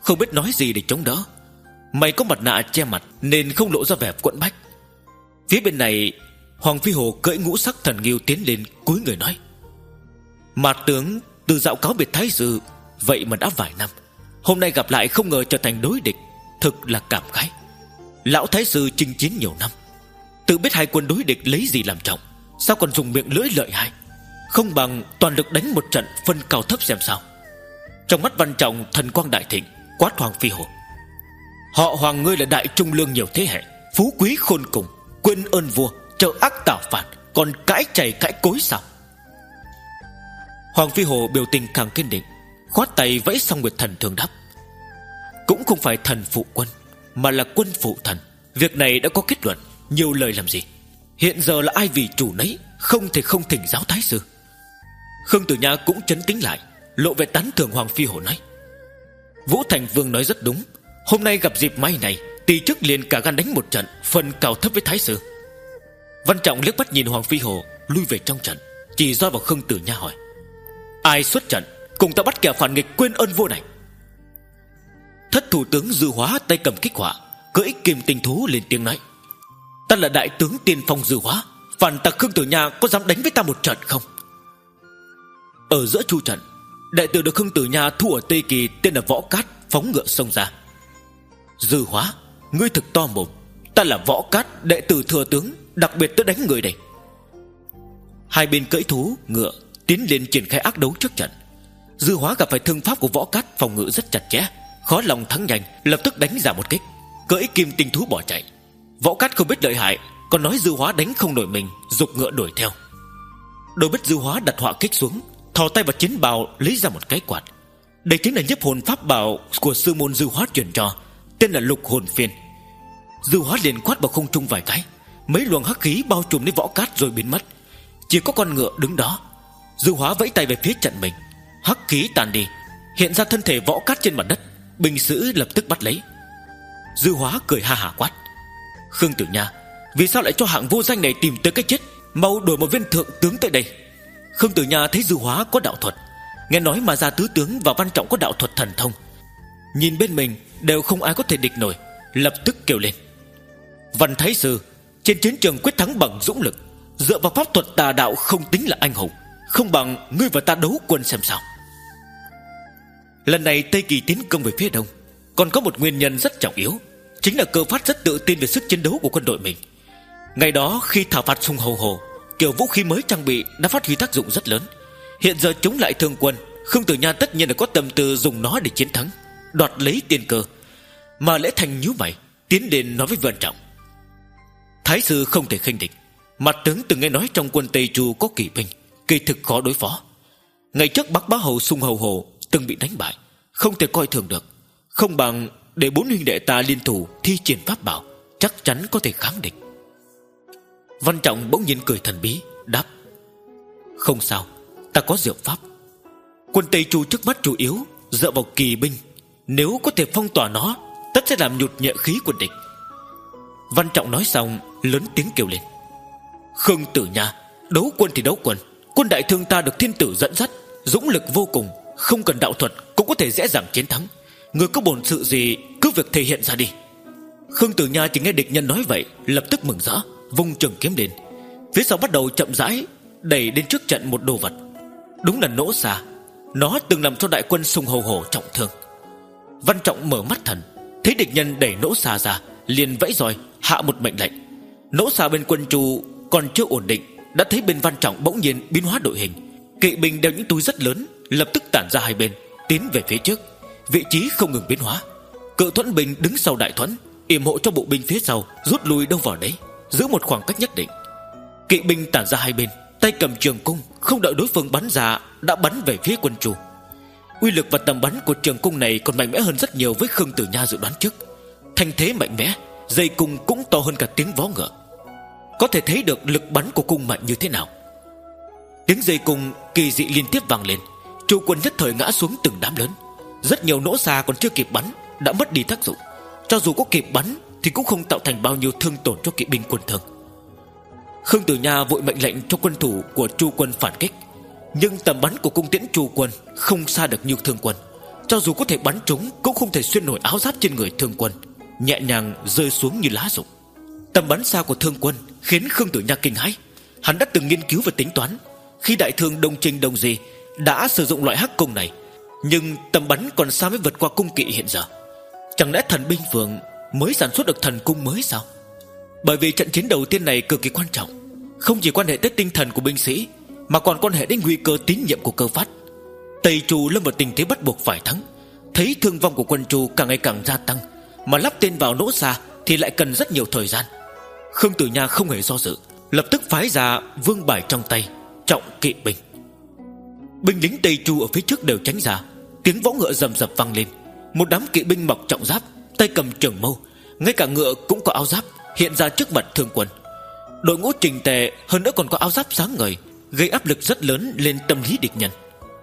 không biết nói gì để chống đỡ. Mày có mặt nạ che mặt nên không lộ ra vẻ quẫn bách. Phía bên này, Hoàng Phi Hồ cưỡi ngũ sắc thần nghiêu tiến lên cúi người nói: Mạt tướng từ dạo cáo biệt thái sư, vậy mà đã vài năm, hôm nay gặp lại không ngờ trở thành đối địch, thực là cảm khái. Lão thái sư chinh chiến nhiều năm, tự biết hai quân đối địch lấy gì làm trọng, sao còn dùng miệng lưỡi lợi hại, không bằng toàn lực đánh một trận phân cao thấp xem sao. Trong mắt Văn Trọng thần quang đại thịnh, quát Hoàng Phi Hồ: Họ Hoàng ngươi là đại trung lương nhiều thế hệ, phú quý khôn cùng, quên ơn vua, trợ ác tạo phản, còn cãi chày cãi cối sao? Hoàng Phi Hồ biểu tình càng kiên định, khoát tay vẫy Song Nguyệt Thần thường đáp: Cũng không phải thần phụ quân, mà là quân phụ thần. Việc này đã có kết luận, nhiều lời làm gì. Hiện giờ là ai vì chủ nấy, không thể không thỉnh giáo thái sư. Khương Tử Nha cũng trấn tĩnh lại, lộ vẻ tán thưởng Hoàng Phi Hồ nói: Vũ Thành Vương nói rất đúng, hôm nay gặp dịp may này, tỷ chức liền cả gan đánh một trận phân cao thấp với thái sư. Văn Trọng liếc mắt nhìn Hoàng Phi Hồ lui về trong trận, chỉ roi vào Khương Tử Nha hỏi: Ai xuất trận cùng ta bắt kẻ phản nghịch quên ơn vua này? Thất thủ tướng Dư Hóa tay cầm kích họa, cưỡi kim tinh thú lên tiếng nói: Ta là đại tướng tiên phong Dư Hóa, phản tặc Khương Tử Nha có dám đánh với ta một trận không? Ở giữa chu trận, đệ tử được Khương Tử Nha thu ở Tây Kỳ tên là Võ Cát phóng ngựa xông ra: Dư Hóa, ngươi thực to mồm, ta là Võ Cát, đệ tử thừa tướng, đặc biệt tới đánh người đây. Hai bên cưỡi thú ngựa tiến lên triển khai ác đấu trước trận. Dư Hóa gặp phải thương pháp của Võ Cát phòng ngự rất chặt chẽ, khó lòng thắng nhanh, lập tức đánh ra một kích, cưỡi kim tinh thú bỏ chạy. Võ Cát không biết lợi hại, còn nói Dư Hóa đánh không nổi mình, giục ngựa đuổi theo. Đâu biết Dư Hóa đặt họa kích xuống, thò tay vào chiến bào lấy ra một cái quạt. Đây chính là nhiếp hồn pháp bảo của sư môn Dư Hóa truyền cho, tên là Lục Hồn Phiên. Dư Hóa liền quát vào không trung vài cái, mấy luồng hắc khí bao trùm lấy Võ Cát rồi biến mất. Chỉ có con ngựa đứng đó. Dư Hóa vẫy tay về phía trận mình, hắc khí tàn đi, hiện ra thân thể Võ Cát trên mặt đất. Binh sĩ lập tức bắt lấy. Dư Hóa cười ha hả quát: Khương Tử Nha, vì sao lại cho hạng vô danh này tìm tới cái chết? Mau đổi một viên thượng tướng tới đây. Khương Tử Nha thấy Dư Hóa có đạo thuật, nghe nói mà Gia tứ tướng và Văn Trọng có đạo thuật thần thông, nhìn bên mình đều không ai có thể địch nổi, lập tức kêu lên: Văn thái sư, trên chiến trường quyết thắng bằng dũng lực, dựa vào pháp thuật tà đạo không tính là anh hùng, không bằng ngươi và ta đấu quân xem sao. Lần này Tây Kỳ tiến công về phía đông còn có một nguyên nhân rất trọng yếu, chính là Cơ Phát rất tự tin về sức chiến đấu của quân đội mình. Ngày đó khi thảo phạt Sùng Hầu Hồ, kiểu vũ khí mới trang bị đã phát huy tác dụng rất lớn. Hiện giờ chống lại thương quân, Khương Tử Nha tất nhiên là có tâm tư dùng nó để chiến thắng, đoạt lấy tiên cơ. Mà Lễ Thành nhíu mày tiến đến nói với Văn Trọng: Thái sư không thể khinh địch, mặt tướng từng nghe nói trong quân Tây Chu có kỵ binh, kỳ thực khó đối phó. Ngày trước Bắc Bá Hầu Sùng Hầu Hồ từng bị đánh bại, không thể coi thường được. Không bằng để bốn huynh đệ ta liên thủ thi triển pháp bảo, chắc chắn có thể kháng địch. Văn Trọng bỗng nhiên cười thần bí đáp: Không sao, ta có diệu pháp. Quân Tây Chu trước mắt chủ yếu dựa vào kỳ binh, nếu có thể phong tỏa nó, tất sẽ làm nhụt nhẹ khí quân địch. Văn Trọng nói xong lớn tiếng kêu lên: Khương Tử Nha, đấu quân thì đấu quân, quân đại thương ta được thiên tử dẫn dắt, dũng lực vô cùng, không cần đạo thuật cũng có thể dễ dàng chiến thắng. Người có bổn sự gì cứ việc thể hiện ra đi. Khương Tử Nha chỉ nghe địch nhân nói vậy, lập tức mừng rỡ, vung trường kiếm lên. Phía sau bắt đầu chậm rãi đẩy đến trước trận một đồ vật. Đúng là nỗ xà, nó từng làm cho đại quân Sùng Hầu Hổ trọng thương. Văn Trọng mở mắt thần, thấy địch nhân đẩy nỗ xà ra, liền vẫy roi hạ một mệnh lệnh. Nỗ xà bên quân Chu còn chưa ổn định, đã thấy bên Văn Trọng bỗng nhiên biến hóa đội hình. Kỵ binh đeo những túi rất lớn, lập tức tản ra hai bên, tiến về phía trước, vị trí không ngừng biến hóa. Cự Thuẫn binh đứng sau đại thuẫn, yểm hộ cho bộ binh phía sau rút lui đâu vào đấy, giữ một khoảng cách nhất định. Kỵ binh tản ra hai bên, tay cầm trường cung, không đợi đối phương bắn ra đã bắn về phía quân Chu. Uy lực và tầm bắn của trường cung này còn mạnh mẽ hơn rất nhiều với Khương Tử Nha dự đoán trước. Thanh thế mạnh mẽ, dây cung cũng to hơn cả tiếng vó ngựa. Có thể thấy được lực bắn của cung mạnh như thế nào. Tiếng dây cung kỳ dị liên tiếp vang lên, Chu quân nhất thời ngã xuống từng đám lớn. Rất nhiều nỗ xà còn chưa kịp bắn đã mất đi tác dụng, cho dù có kịp bắn thì cũng không tạo thành bao nhiêu thương tổn cho kỵ binh quân thương. Khương Tử Nha vội mệnh lệnh cho quân thủ của Chu quân phản kích, nhưng tầm bắn của cung tiễn Chu quân không xa được như thương quân. cho dù có thể bắn trúng cũng không thể xuyên nổi áo giáp trên người Thương Quân, nhẹ nhàng rơi xuống như lá rụng. Tầm bắn xa của Thương Quân khiến Khương Tử Nha kinh hãi. Hắn đã từng nghiên cứu và tính toán, khi đại thương Đông Trinh Đông Di đã sử dụng loại hắc cung này, nhưng tầm bắn còn xa mới vượt qua cung kỵ hiện giờ. Chẳng lẽ thần binh phường mới sản xuất được thần cung mới sao? Bởi vì trận chiến đầu tiên này cực kỳ quan trọng, không chỉ quan hệ tới tinh thần của binh sĩ, mà còn quan hệ đến nguy cơ tín nhiệm của Cơ Phát. Tây Chu lâm vào tình thế bắt buộc phải thắng. Thấy thương vong của quân Chu càng ngày càng gia tăng, mà lắp tên vào nỗ xa thì lại cần rất nhiều thời gian. Khương Tử Nha không hề do dự, lập tức phái ra vương bài trong tay, trọng kỵ binh. Binh lính Tây Chu ở phía trước đều tránh ra, tiếng võ ngựa rầm rập vang lên. Một đám kỵ binh mặc trọng giáp, tay cầm trường mâu, ngay cả ngựa cũng có áo giáp, hiện ra trước mặt Thương Quân. Đội ngũ chỉnh tề, hơn nữa còn có áo giáp sáng ngời, gây áp lực rất lớn lên tâm lý địch nhân.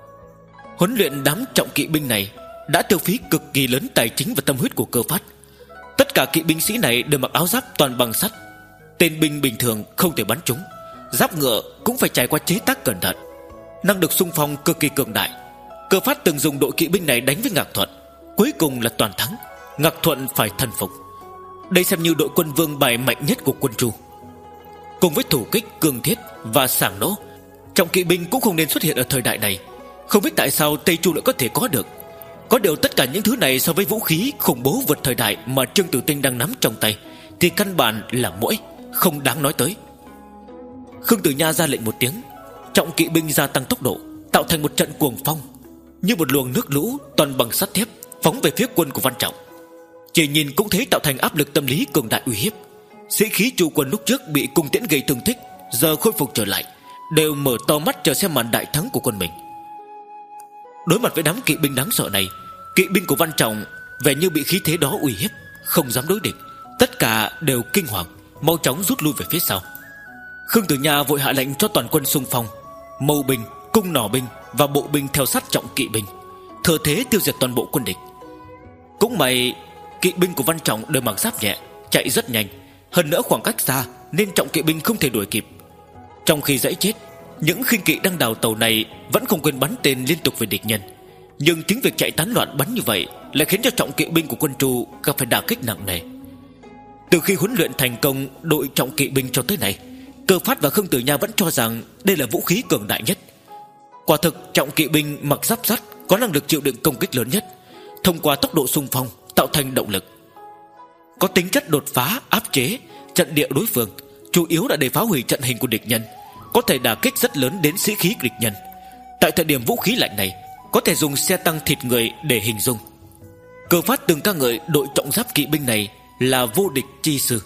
Huấn luyện đám trọng kỵ binh này đã tiêu phí cực kỳ lớn tài chính và tâm huyết của Cơ Phát. Tất cả kỵ binh sĩ này đều mặc áo giáp toàn bằng sắt, tên binh bình thường không thể bắn trúng, giáp ngựa cũng phải trải qua chế tác cẩn thận, năng lực xung phong cực kỳ cường đại. Cơ Phát từng dùng đội kỵ binh này đánh với Ngạc Thuận, cuối cùng là toàn thắng. Ngạc Thuận phải thần phục. Đây xem như đội quân vương bài mạnh nhất của quân Chu. Cùng với thủ kích, cường thiết và sảng nỗ, trọng kỵ binh cũng không nên xuất hiện ở thời đại này. Không biết tại sao Tây Chu lại có thể có được. Có điều tất cả những thứ này so với vũ khí khủng bố vượt thời đại mà Trương Tử Tinh đang nắm trong tay thì căn bản là muỗi, không đáng nói tới. Khương Tử Nha ra lệnh một tiếng, trọng kỵ binh gia tăng tốc độ, tạo thành một trận cuồng phong, như một luồng nước lũ toàn bằng sắt thép phóng về phía quân của Văn Trọng. Chỉ nhìn cũng thấy tạo thành áp lực tâm lý cường đại uy hiếp. Sĩ khí Chu quân lúc trước bị cung tiễn gây thương tích, giờ khôi phục trở lại, đều mở to mắt chờ xem màn đại thắng của quân mình. Đối mặt với đám kỵ binh đáng sợ này, kỵ binh của Văn Trọng vẻ như bị khí thế đó uy hiếp, không dám đối địch, tất cả đều kinh hoàng, mau chóng rút lui về phía sau. Khương Tử Nha vội hạ lệnh cho toàn quân xung phong, mâu binh, cung nỏ binh và bộ binh theo sát trọng kỵ binh, thừa thế tiêu diệt toàn bộ quân địch. Cũng may kỵ binh của Văn Trọng đều mặc giáp nhẹ, chạy rất nhanh, hơn nữa khoảng cách xa nên trọng kỵ binh không thể đuổi kịp. Trong khi dãy chết, những khinh kỵ đang đào tàu này vẫn không quên bắn tên liên tục về địch nhân. Nhưng chính việc chạy tán loạn bắn như vậy lại khiến cho trọng kỵ binh của quân Chu gặp phải đả kích nặng nề. Từ khi huấn luyện thành công đội trọng kỵ binh cho tới nay, Cơ Phát và Khương Tử Nha vẫn cho rằng đây là vũ khí cường đại nhất. Quả thực trọng kỵ binh mặc giáp sắt có năng lực chịu đựng công kích lớn nhất, thông qua tốc độ xung phong tạo thành động lực, có tính chất đột phá áp chế trận địa đối phương, chủ yếu là để phá hủy trận hình của địch nhân, có thể đả kích rất lớn đến sĩ khí địch nhân. Tại thời điểm vũ khí lạnh này, có thể dùng xe tăng thịt người để hình dung. Cơ Phát từng ca ngợi đội trọng giáp kỵ binh này là vô địch chi sư.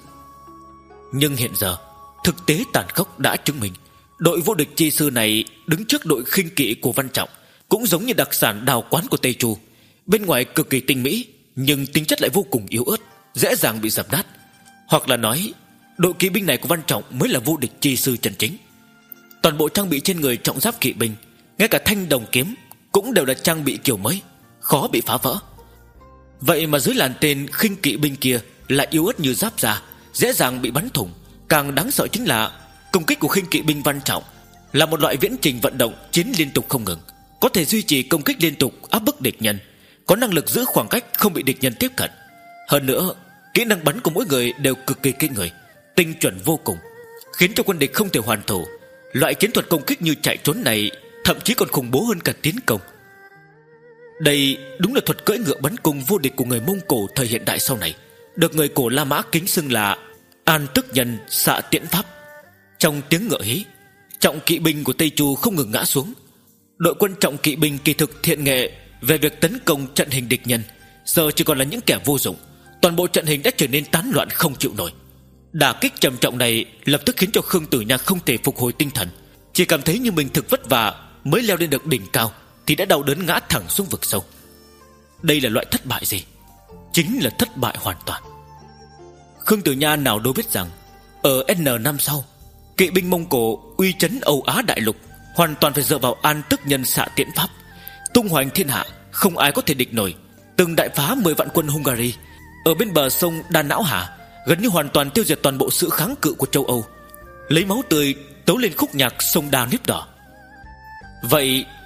Nhưng hiện giờ thực tế tàn khốc đã chứng minh, đội vô địch chi sư này đứng trước đội khinh kỵ của Văn Trọng cũng giống như đặc sản đào quán của Tây Chu, bên ngoài cực kỳ tinh mỹ, nhưng tính chất lại vô cùng yếu ớt, dễ dàng bị dập nát. Hoặc là nói, đội kỵ binh này của Văn Trọng mới là vô địch chi sư chân chính. Toàn bộ trang bị trên người trọng giáp kỵ binh, ngay cả thanh đồng kiếm cũng đều là trang bị kiểu mới, khó bị phá vỡ. Vậy mà dưới làn tên khinh kỵ binh kia lại yếu ớt như giáp da, dễ dàng bị bắn thủng. Càng đáng sợ chính là công kích của khinh kỵ binh Văn Trọng là một loại viễn trình vận động chiến liên tục không ngừng, có thể duy trì công kích liên tục áp bức địch nhân, có năng lực giữ khoảng cách không bị địch nhân tiếp cận. Hơn nữa, kỹ năng bắn của mỗi người đều cực kỳ kinh người, tinh chuẩn vô cùng, khiến cho quân địch không thể hoàn thủ. Loại chiến thuật công kích như chạy trốn này thậm chí còn khủng bố hơn cả tiến công. Đây đúng là thuật cưỡi ngựa bắn cung vô địch của người Mông Cổ thời hiện đại sau này, được người Cổ La Mã kính xưng là An Tức Nhân xạ tiễn pháp. Trong tiếng ngựa hí, trọng kỵ binh của Tây Chu không ngừng ngã xuống. Đội quân trọng kỵ binh kỳ thực thiện nghệ về việc tấn công trận hình địch nhân giờ chỉ còn là những kẻ vô dụng. Toàn bộ trận hình đã trở nên tán loạn không chịu nổi. Đả kích trầm trọng này lập tức khiến cho Khương Tử Nha không thể phục hồi tinh thần, chỉ cảm thấy như mình thực vất vả mới leo lên được đỉnh cao thì đã đau đớn ngã thẳng xuống vực sâu. Đây là loại thất bại gì? Chính là thất bại hoàn toàn. Khương Tử Nha nào đâu biết rằng ở N năm sau, kỵ binh Mông Cổ uy chấn Âu Á đại lục hoàn toàn phải dựa vào An Tức Nhân xạ tiễn pháp, tung hoành thiên hạ, không ai có thể địch nổi. Từng đại phá mười vạn quân Hungary ở bên bờ sông Đan Não Hà, gần như hoàn toàn tiêu diệt toàn bộ sự kháng cự của châu Âu, lấy máu tươi tấu lên khúc nhạc sông Đa Nếp Đỏ. Vậy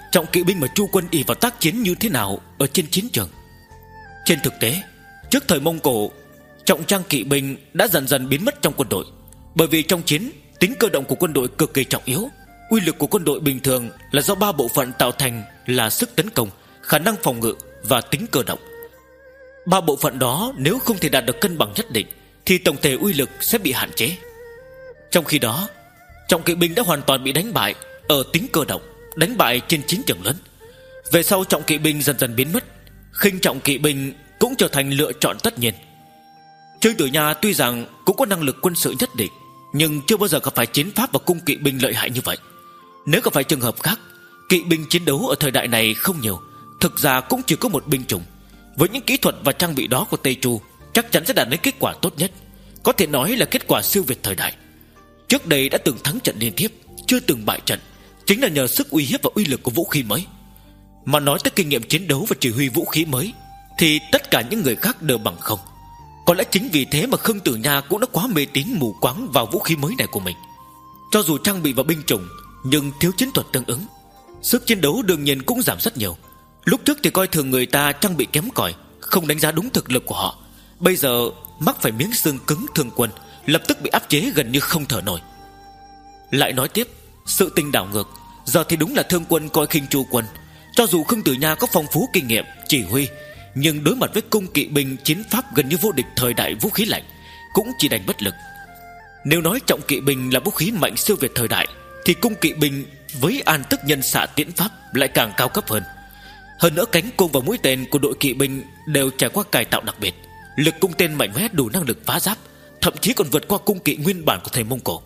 trọng kỵ binh mà Chu quân ỷ vào tác chiến như thế nào ở trên chiến trường. Trên thực tế, trước thời Mông Cổ, trọng trang kỵ binh đã dần dần biến mất trong quân đội. Bởi vì trong chiến, tính cơ động của quân đội cực kỳ trọng yếu. Uy lực của quân đội bình thường là do ba bộ phận tạo thành là sức tấn công, khả năng phòng ngự và tính cơ động. Ba bộ phận đó nếu không thể đạt được cân bằng nhất định thì tổng thể uy lực sẽ bị hạn chế. Trong khi đó, trọng kỵ binh đã hoàn toàn bị đánh bại ở tính cơ động, đánh bại trên chiến trường lớn. Về sau trọng kỵ binh dần dần biến mất, khinh trọng kỵ binh cũng trở thành lựa chọn tất nhiên. Trương Tử Nha tuy rằng cũng có năng lực quân sự nhất định, nhưng chưa bao giờ gặp phải chiến pháp và cung kỵ binh lợi hại như vậy. Nếu gặp phải trường hợp khác, kỵ binh chiến đấu ở thời đại này không nhiều, thực ra cũng chỉ có một binh chủng. Với những kỹ thuật và trang bị đó của Tây Chu, chắc chắn sẽ đạt đến kết quả tốt nhất, có thể nói là kết quả siêu việt thời đại. Trước đây đã từng thắng trận liên tiếp, chưa từng bại trận, chính là nhờ sức uy hiếp và uy lực của vũ khí mới. Mà nói tới kinh nghiệm chiến đấu và chỉ huy vũ khí mới thì tất cả những người khác đều bằng không. Có lẽ chính vì thế mà Khương Tử Nha cũng đã quá mê tín mù quáng vào vũ khí mới này của mình. Cho dù trang bị và binh chủng, nhưng thiếu chiến thuật tương ứng, sức chiến đấu đương nhiên cũng giảm rất nhiều. Lúc trước thì coi thường người ta trang bị kém cỏi, không đánh giá đúng thực lực của họ. Bây giờ mắc phải miếng xương cứng Thương Quân, lập tức bị áp chế gần như không thở nổi. Lại nói tiếp, sự tình đảo ngược. Giờ thì đúng là Thương Quân coi khinh Chu quân. Cho dù Khương Tử Nha có phong phú kinh nghiệm chỉ huy, nhưng đối mặt với cung kỵ binh chiến pháp gần như vô địch thời đại vũ khí lạnh, cũng chỉ đành bất lực. Nếu nói trọng kỵ binh là vũ khí mạnh siêu việt thời đại, thì cung kỵ binh với an tức nhân xạ tiễn pháp lại càng cao cấp hơn. Hơn nữa cánh cung và mũi tên của đội kỵ binh đều trải qua cải tạo đặc biệt, lực cung tên mạnh mẽ đủ năng lực phá giáp, thậm chí còn vượt qua cung kỵ nguyên bản của thời Mông Cổ.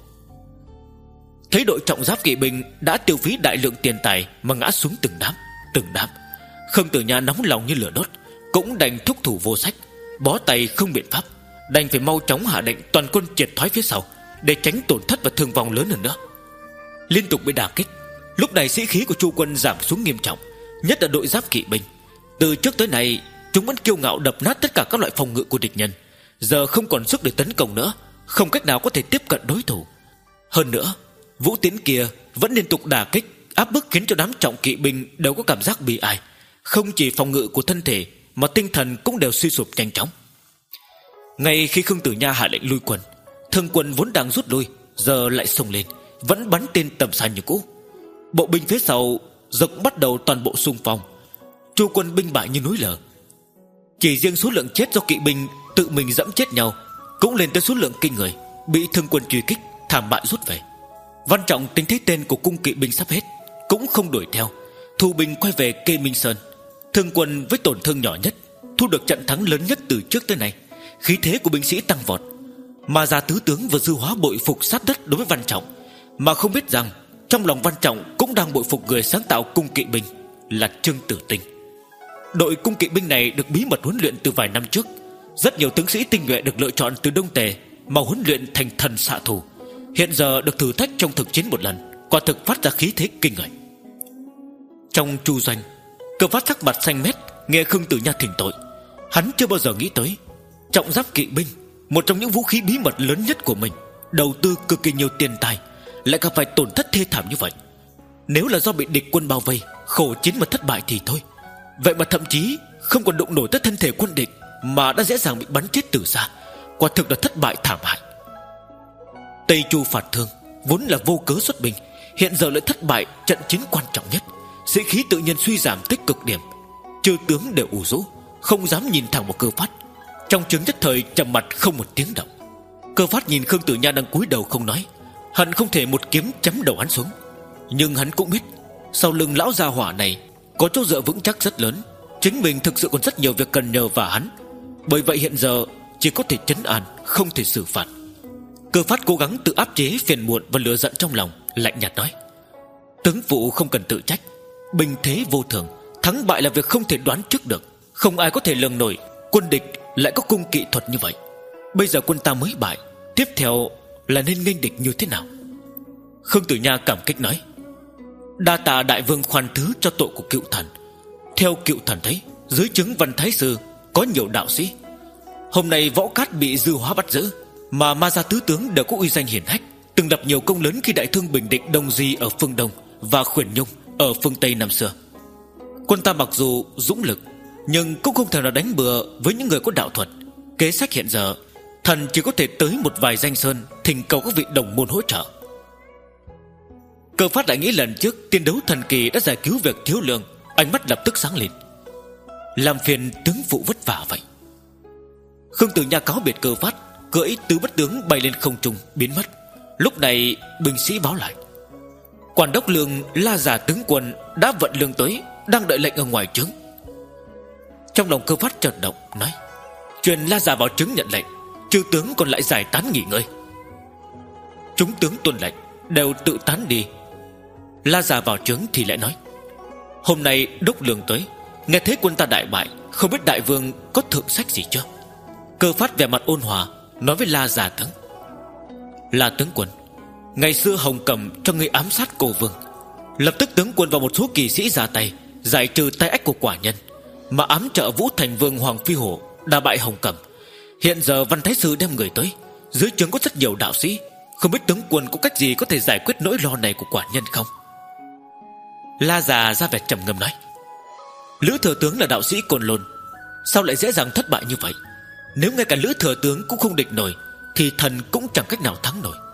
Thấy đội trọng giáp kỵ binh đã tiêu phí đại lượng tiền tài mà ngã xuống từng đám, từng đám, Khương Tử Nha nóng lòng như lửa đốt, cũng đành thúc thủ vô sách, bó tay không biện pháp, đành phải mau chóng hạ lệnh toàn quân triệt thoái phía sau để tránh tổn thất và thương vong lớn hơn nữa. Liên tục bị đả kích, lúc này sĩ khí của Chu quân giảm xuống nghiêm trọng, nhất là đội giáp kỵ binh. Từ trước tới nay, chúng vẫn kiêu ngạo đập nát tất cả các loại phòng ngự của địch nhân, giờ không còn sức để tấn công nữa, không cách nào có thể tiếp cận đối thủ. Hơn nữa, vũ tiến kia vẫn liên tục đả kích, áp bức khiến cho đám trọng kỵ binh đều có cảm giác bị ai. Không chỉ phòng ngự của thân thể mà tinh thần cũng đều suy sụp nhanh chóng. Ngay khi Khương Tử Nha hạ lệnh lui quân, Thương Quân vốn đang rút lui giờ lại xông lên, vẫn bắn tên tầm xa như cũ. Bộ binh phía sau giờ cũng bắt đầu toàn bộ xung phong. Chu quân binh bại như núi lở. Chỉ riêng số lượng chết do kỵ binh tự mình dẫm chết nhau cũng lên tới số lượng kinh người, bị Thương Quân truy kích thảm bại rút về. Văn Trọng tính thấy tên của cung kỵ binh sắp hết, cũng không đuổi theo, thu binh quay về Kê Minh Sơn. Thương Quân với tổn thương nhỏ nhất thu được trận thắng lớn nhất từ trước tới nay, khí thế của binh sĩ tăng vọt. Mà Gia tứ tướng và Dư Hóa bội phục sát đất đối với Văn Trọng, mà không biết rằng trong lòng Văn Trọng cũng đang bội phục người sáng tạo cung kỵ binh là Trương Tử Tinh. Đội cung kỵ binh này được bí mật huấn luyện từ vài năm trước. Rất nhiều tướng sĩ tinh nhuệ được lựa chọn từ Đông Tề mà huấn luyện thành thần xạ thủ, hiện giờ được thử thách trong thực chiến một lần, quả thực phát ra khí thế kinh người. Trong Chu doanh, Cơ Phát sắc mặt xanh mét nghe Khương Tử Nha thỉnh tội. Hắn chưa bao giờ nghĩ tới trọng giáp kỵ binh, một trong những vũ khí bí mật lớn nhất của mình, đầu tư cực kỳ nhiều tiền tài, lại gặp phải tổn thất thê thảm như vậy. Nếu là do bị địch quân bao vây, khổ chiến mà thất bại thì thôi, vậy mà thậm chí không còn đụng nổi tới thân thể quân địch mà đã dễ dàng bị bắn chết từ xa, quả thực là thất bại thảm hại. Tây Chu phạt Thương vốn là vô cớ xuất binh, hiện giờ lại thất bại trận chiến quan trọng nhất, sĩ khí tự nhiên suy giảm tới cực điểm. Chư tướng đều ủ rũ, không dám nhìn thẳng vào Cơ Phát, trong chướng nhất thời trầm mặt không một tiếng động. Cơ Phát nhìn Khương Tử Nha đang cúi đầu không nói, hận không thể một kiếm chém đầu hắn xuống. Nhưng hắn cũng biết sau lưng lão gia hỏa này có chỗ dựa vững chắc rất lớn, chính mình thực sự còn rất nhiều việc cần nhờ vào hắn. Bởi vậy hiện giờ chỉ có thể trấn an, không thể xử phạt. Cơ Phát cố gắng tự áp chế phiền muộn và lửa giận trong lòng, lạnh nhạt nói: tướng phụ không cần tự trách, binh thế vô thường, thắng bại là việc không thể đoán trước được, không ai có thể lường nổi quân địch lại có cung kỵ thuật như vậy. Bây giờ quân ta mới bại, tiếp theo là nên nghênh địch như thế nào? Khương Tử Nha cảm kích nói: đa tạ đại vương khoan thứ cho tội của cựu thần. Theo cựu thần thấy, dưới trướng Văn Thái Sư có nhiều đạo sĩ. Hôm nay Võ Cát bị Dư Hóa bắt giữ, mà Ma Gia tứ tướng đều có uy danh hiển hách, từng lập nhiều công lớn khi đại thương bình định Đông Di ở phương Đông, và Khuyển Nhung ở phương Tây năm xưa. Quân ta mặc dù dũng lực, nhưng cũng không thể nào đánh bừa với những người có đạo thuật. Kế sách hiện giờ, thần chỉ có thể tới một vài danh sơn thỉnh cầu các vị đồng môn hỗ trợ. Cơ Phát lại nghĩ lần trước tiên đấu thần kỳ đã giải cứu việc thiếu lương, ánh mắt lập tức sáng lên. Làm phiền tướng phụ vất vả vậy. Khương Tử Nha cáo biệt Cơ Phát, cưỡi tứ bất tướng bay lên không trung biến mất. Lúc này binh sĩ báo lại, quản đốc lương La Già tướng quân đã vận lương tới, đang đợi lệnh ở ngoài trướng. Trong lòng Cơ Phát chợt động, nói: truyền La Già vào trướng nhận lệnh, chư tướng còn lại giải tán nghỉ ngơi. Chúng tướng tuân lệnh đều tự tán đi. La Già vào trướng thì lại nói: hôm nay đốc lương tới, nghe thấy quân ta đại bại, không biết đại vương có thượng sách gì chưa? Cơ Phát vẻ mặt ôn hòa nói với La Già tướng: La tướng quân, ngày xưa Hồng Cầm cho người ám sát Cổ Vương, lập tức tướng quân và một số kỳ sĩ ra tay giải trừ tay ách của quả nhân, mà ám trợ Vũ Thành Vương Hoàng Phi Hổ đả bại Hồng Cầm. Hiện giờ Văn Thái Sư đem người tới, dưới trướng có rất nhiều đạo sĩ, không biết tướng quân có cách gì có thể giải quyết nỗi lo này của quả nhân không? La Già ra vẻ trầm ngâm nói: Lữ thừa tướng là đạo sĩ Côn Lôn, sao lại dễ dàng thất bại như vậy? Nếu ngay cả Lữ thừa tướng cũng không địch nổi, thì thần cũng chẳng cách nào thắng nổi.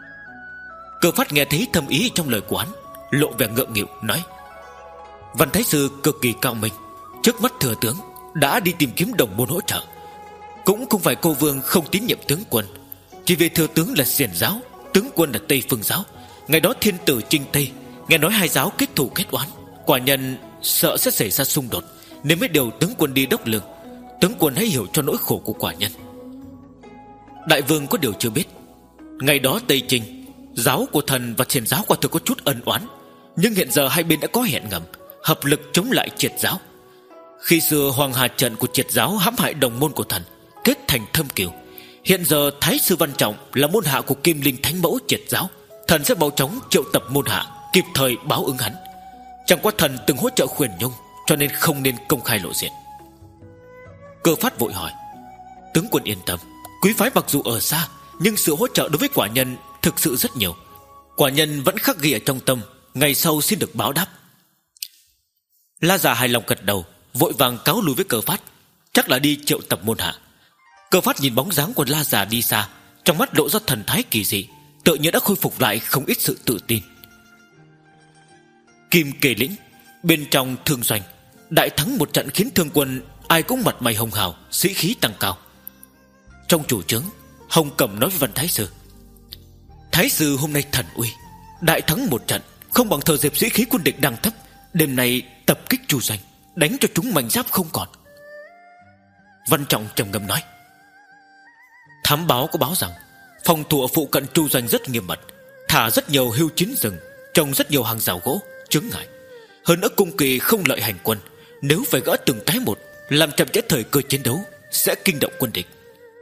Cơ Phát nghe thấy thâm ý trong lời của hắn, lộ vẻ ngượng nghịu nói: Văn Thái Sư cực kỳ cao minh, trước mắt thừa tướng đã đi tìm kiếm đồng môn hỗ trợ. Cũng không phải cô vương không tín nhiệm tướng quân, chỉ vì thừa tướng là Xiển giáo, tướng quân là Tây Phương giáo. Ngày đó thiên tử chinh Tây, nghe nói hai giáo kết thù kết oán, quả nhân sợ sẽ xảy ra xung đột, nên mới điều tướng quân đi đốc lương. Tướng quân hãy hiểu cho nỗi khổ của quả nhân. Đại vương có điều chưa biết, ngày đó Tây Trinh, giáo của thần và Xiển giáo quả thực có chút ân oán, nhưng hiện giờ hai bên đã có hẹn ngầm, hợp lực chống lại Triệt giáo. Khi xưa Hoàng Hà trận của Triệt giáo hãm hại đồng môn của thần, kết thành thâm cừu. Hiện giờ Thái sư Văn Trọng là môn hạ của Kim Linh Thánh Mẫu Triệt giáo, thần sẽ mau chóng triệu tập môn hạ, kịp thời báo ứng hắn. Chẳng qua thần từng hỗ trợ Khuyển Nhung, cho nên không nên công khai lộ diện. Cơ Phát vội hỏi: tướng quân yên tâm, quý phái mặc dù ở xa, nhưng sự hỗ trợ đối với quả nhân thực sự rất nhiều. Quả nhân vẫn khắc ghi ở trong tâm, ngày sau xin được báo đáp. La Già hài lòng gật đầu, vội vàng cáo lui với Cơ Phát, chắc là đi triệu tập môn hạ. Cơ Phát nhìn bóng dáng của La Già đi xa, trong mắt lộ ra thần thái kỳ dị, tự nhiên đã khôi phục lại không ít sự tự tin. Kim Kê lĩnh, bên trong thương doanh, đại thắng một trận khiến thương quân ai cũng mặt mày hồng hào, sĩ khí tăng cao. Trong chủ trướng, Hồng Cẩm nói với Văn Thái Sư: Thái sư hôm nay thần uy, đại thắng một trận, không bằng thời dịp sĩ khí quân địch đang thấp, đêm nay tập kích Chu doanh, đánh cho chúng mảnh giáp không còn. Văn Trọng trầm ngâm nói: thám báo có báo rằng phòng thủ ở phụ cận Chu doanh rất nghiêm mật, thả rất nhiều hưu chiến rừng, trồng rất nhiều hàng rào gỗ chướng ngại. Hơn nữa cung kỳ không lợi hành quân, nếu phải gỡ từng cái một, làm chậm trễ thời cơ chiến đấu, sẽ kinh động quân địch.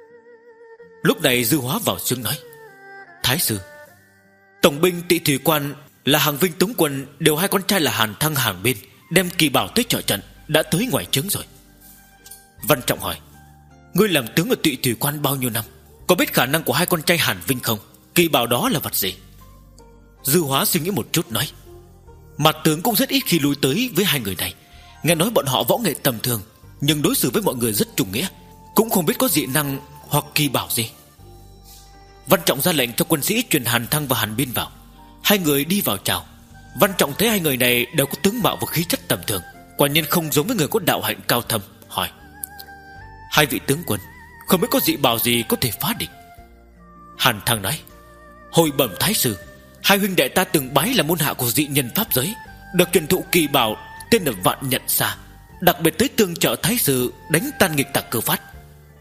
Lúc này Dư Hóa vào xướng nói: Thái sư, tổng binh Tị Thủy Quan là Hàng Vinh tướng quân đều hai con trai là Hàn Thăng Hàn Bên đem kỳ bảo tới trợ trận, đã tới ngoài trướng rồi. Văn Trọng hỏi: ngươi làm tướng ở Tị Thủy Quan bao nhiêu năm, có biết khả năng của hai con trai Hàn Vinh không? Kỳ bảo đó là vật gì? Dư Hóa suy nghĩ một chút nói: mặt tướng cũng rất ít khi lui tới với hai người này, nghe nói bọn họ võ nghệ tầm thường, nhưng đối xử với mọi người rất trung nghĩa, cũng không biết có dị năng hoặc kỳ bảo gì. Văn Trọng ra lệnh cho quân sĩ truyền Hàn Thăng và Hàn Biên vào. Hai người đi vào chào. Văn Trọng thấy hai người này đều có tướng mạo và khí chất tầm thường, quả nhiên không giống với người có đạo hạnh cao thâm, hỏi: hai vị tướng quân, không biết có dị bảo gì có thể phá địch? Hàn Thăng nói: hồi bẩm Thái sư, hai huynh đệ ta từng bái là môn hạ của dị nhân pháp giới, được truyền thụ kỳ bảo tên là Vạn Nhận Xà, đặc biệt tới tương trợ Thái sư đánh tan nghịch tặc Cơ Phát.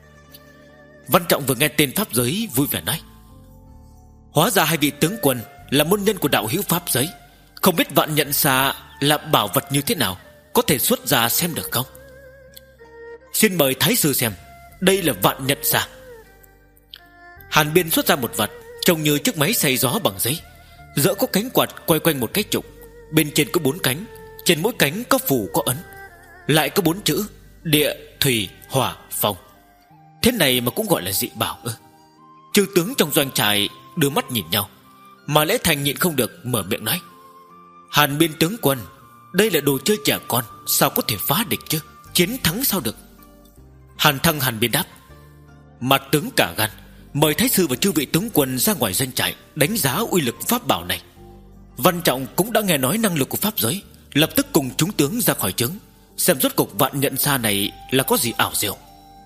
Văn Trọng vừa nghe tên pháp giới vui vẻ nói: hóa ra hai vị tướng quân là môn nhân của đạo hữu pháp giới, không biết Vạn Nhận Xà là bảo vật như thế nào, có thể xuất ra xem được không? Xin mời Thái sư xem, đây là Vạn Nhận Xà. Hàn Biên xuất ra một vật trông như chiếc máy xay gió bằng giấy, giữa có cánh quạt quay quanh một cái trục, bên trên có bốn cánh, trên mỗi cánh có phù có ấn, lại có bốn chữ địa, thủy, hỏa, phong. Thế này mà cũng gọi là dị bảo ư? Chư tướng trong doanh trại đưa mắt nhìn nhau, mà Lễ Thành nhịn không được mở miệng nói: Hàn Biên tướng quân, đây là đồ chơi trẻ con, sao có thể phá địch chứ? Chiến thắng sao được? Hàn Thăng Hàn Biên đáp: Mặt tướng cả gan, mời thái sư và chư vị tướng quân ra ngoài doanh trại đánh giá uy lực pháp bảo này. Văn Trọng cũng đã nghe nói năng lực của pháp giới, lập tức cùng chúng tướng ra khỏi trướng, xem rốt cục Vạn Nhận Xa này là có gì ảo diệu.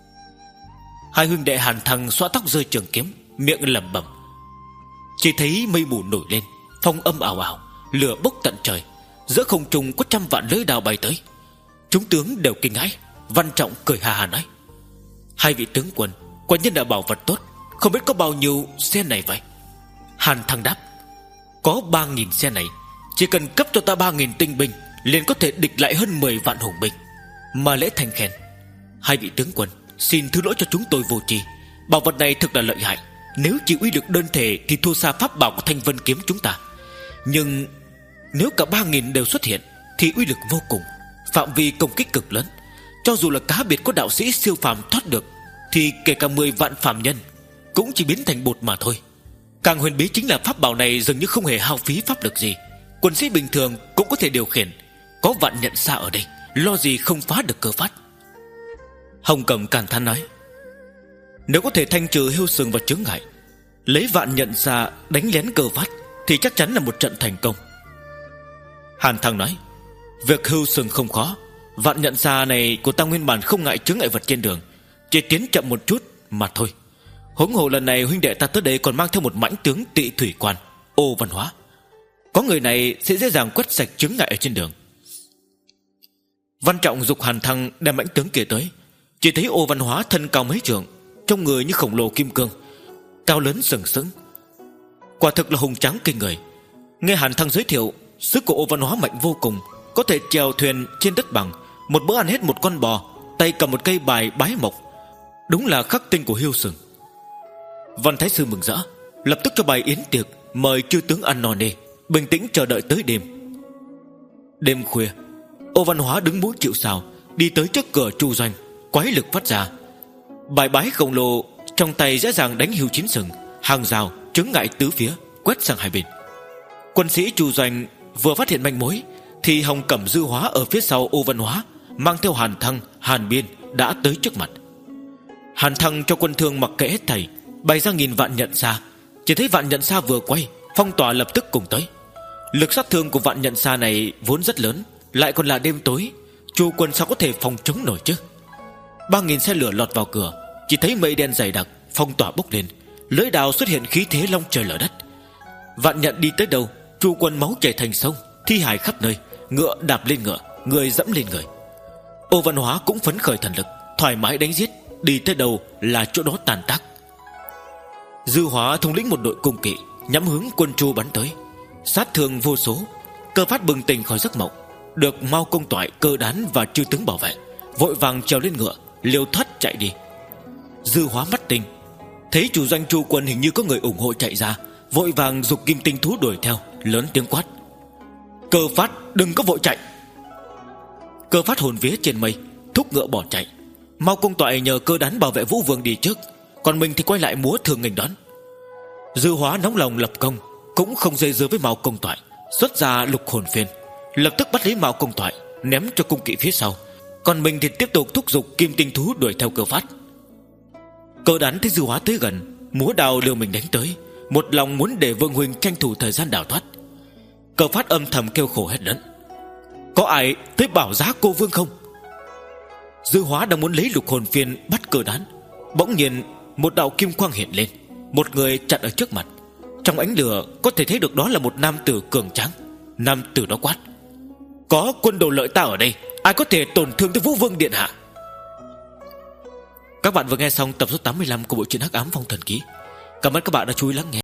Hai huynh đệ Hàn Thăng xõa tóc rơi trường kiếm, miệng lẩm bẩm. Chỉ thấy mây mù nổi lên, phong âm ảo ảo, lửa bốc tận trời, giữa không trung có trăm vạn lưỡi đao bay tới. Chúng tướng đều kinh hãi. Văn Trọng cười hà hà nói: Hai vị tướng quân quả nhiên là bảo vật tốt, không biết có bao nhiêu xe này vậy? Hàn Thăng đáp: Có ba nghìn xe này, chỉ cần cấp cho ta ba nghìn tinh binh, liền có thể địch lại hơn mười vạn hùng binh. Mà lễ thành khen: Hai vị tướng quân, xin thứ lỗi cho chúng tôi vô tri. Bảo vật này thực là lợi hại, nếu chỉ uy lực đơn thể thì thua xa pháp bảo của Thanh Vân kiếm chúng ta. Nhưng nếu cả ba nghìn đều xuất hiện thì uy lực vô cùng, phạm vi công kích cực lớn. Cho dù là cá biệt có đạo sĩ siêu phàm thoát được, thì kể cả mười vạn phàm nhân cũng chỉ biến thành bột mà thôi. Càng huyền bí chính là pháp bảo này dường như không hề hao phí pháp lực gì, quân sĩ bình thường cũng có thể điều khiển. Có Vạn Nhận Xa ở đây, lo gì không phá được cơ phát. Hồng Cẩm cảm thán nói: Nếu có thể thanh trừ hưu sừng và chướng ngại, lấy Vạn Nhận Xa đánh lén cơ phát, thì chắc chắn là một trận thành công. Hàn Thăng nói: Việc hưu sừng không khó, Vạn Nhận Xa này của ta nguyên bản không ngại chướng ngại vật trên đường, chỉ tiến chậm một chút mà thôi. Huống hồ lần này huynh đệ ta tới đây còn mang theo một mãnh tướng Tị Thủy Quan, Ô Văn Hóa. Có người này sẽ dễ dàng quét sạch chướng ngại ở trên đường. Văn Trọng giục Hàn Thăng đem mãnh tướng kia tới. Chỉ thấy Ô Văn Hóa thân cao mấy trượng, trong người như khổng lồ kim cương, cao lớn sừng sững, quả thực là hùng tráng kinh người. Nghe Hàn Thăng giới thiệu, sức của Ô Văn Hóa mạnh vô cùng, có thể chèo thuyền trên đất bằng, một bữa ăn hết một con bò, tay cầm một cây bài bái mộc, đúng là khắc tinh của hưu sừng. Văn Thái Sư mừng rỡ, lập tức cho bài yến tiệc, mời chư tướng ăn no nê, bình tĩnh chờ đợi tới đêm. Đêm khuya, Ô Văn Hóa đứng mũi chịu sào đi tới trước cửa Chu doanh, quái lực phát ra. Bài bái khổng lồ trong tay dễ dàng đánh hưu chiến sừng, hàng rào chướng ngại tứ phía, quét sang hai bên. Quân sĩ Chu doanh vừa phát hiện manh mối, thì Hồng Cẩm Dư Hóa ở phía sau Ô Văn Hóa mang theo Hàn Thăng, Hàn Biên đã tới trước mặt. Hàn Thăng cho quân thương mặc kệ hết thảy, bày ra nghìn Vạn Nhận Xa. Chỉ thấy Vạn Nhận Xa vừa quay, phong tỏa lập tức cùng tới. Lực sát thương của Vạn Nhận Xa này vốn rất lớn, lại còn là đêm tối, Chu quân sao có thể phòng chống nổi chứ? Ba nghìn xe lửa lọt vào cửa, chỉ thấy mây đen dày đặc, phong tỏa bốc lên, lưỡi đao xuất hiện khí thế long trời lở đất. Vạn Nhận đi tới đâu, Chu quân máu chảy thành sông, thi hài khắp nơi, ngựa đạp lên ngựa, người dẫm lên người. Ô Văn Hóa cũng phấn khởi thần lực, thoải mái đánh giết, đi tới đâu là chỗ đó tàn tác. Dư Hóa thống lĩnh một đội cung kỵ nhắm hướng quân Chu bắn tới, sát thương vô số. Cơ phát bừng tỉnh khỏi giấc mộng, được Mao Công Toại, Cơ Đán và chư tướng bảo vệ, vội vàng trèo lên ngựa, liều thoát chạy đi. Dư Hóa mắt tinh, thấy chủ doanh Chu quân hình như có người ủng hộ chạy ra, vội vàng giục kim tinh thú đuổi theo, lớn tiếng quát: Cơ phát đừng có vội chạy. Cơ phát hồn vía trên mây, thúc ngựa bỏ chạy. Mao Công Toại nhờ Cơ Đán bảo vệ Vũ Vương đi trước, còn mình thì quay lại múa thường nghênh đón. Dư Hóa nóng lòng lập công, cũng không dây dưa với Mao Công Toại, xuất ra lục hồn phiên, lập tức bắt lấy Mao Công Toại, ném cho cung kỵ phía sau, còn mình thì tiếp tục thúc giục kim tinh thú đuổi theo Cơ phát. Cơ Đán thấy Dư Hóa tới gần, múa đao liều mình đánh tới, một lòng muốn để Vương huynh tranh thủ thời gian đào thoát. Cơ phát âm thầm kêu khổ hét lớn: Có ai tới bảo giá cô Vương không? Dư Hóa đang muốn lấy lục hồn phiên bắt Cơ Đán, bỗng nhiên một đạo kim quang hiện lên, một người chặn ở trước mặt. Trong ánh lửa có thể thấy được đó là một nam tử cường tráng. Nam tử đó quát: Có quân đồ lợi ta ở đây, ai có thể tổn thương tới Vũ Vương điện hạ? Các bạn vừa nghe xong tập số tám mươi lăm của bộ truyện Hắc Ám Phong Thần Ký. Cảm ơn các bạn đã chú ý lắng nghe.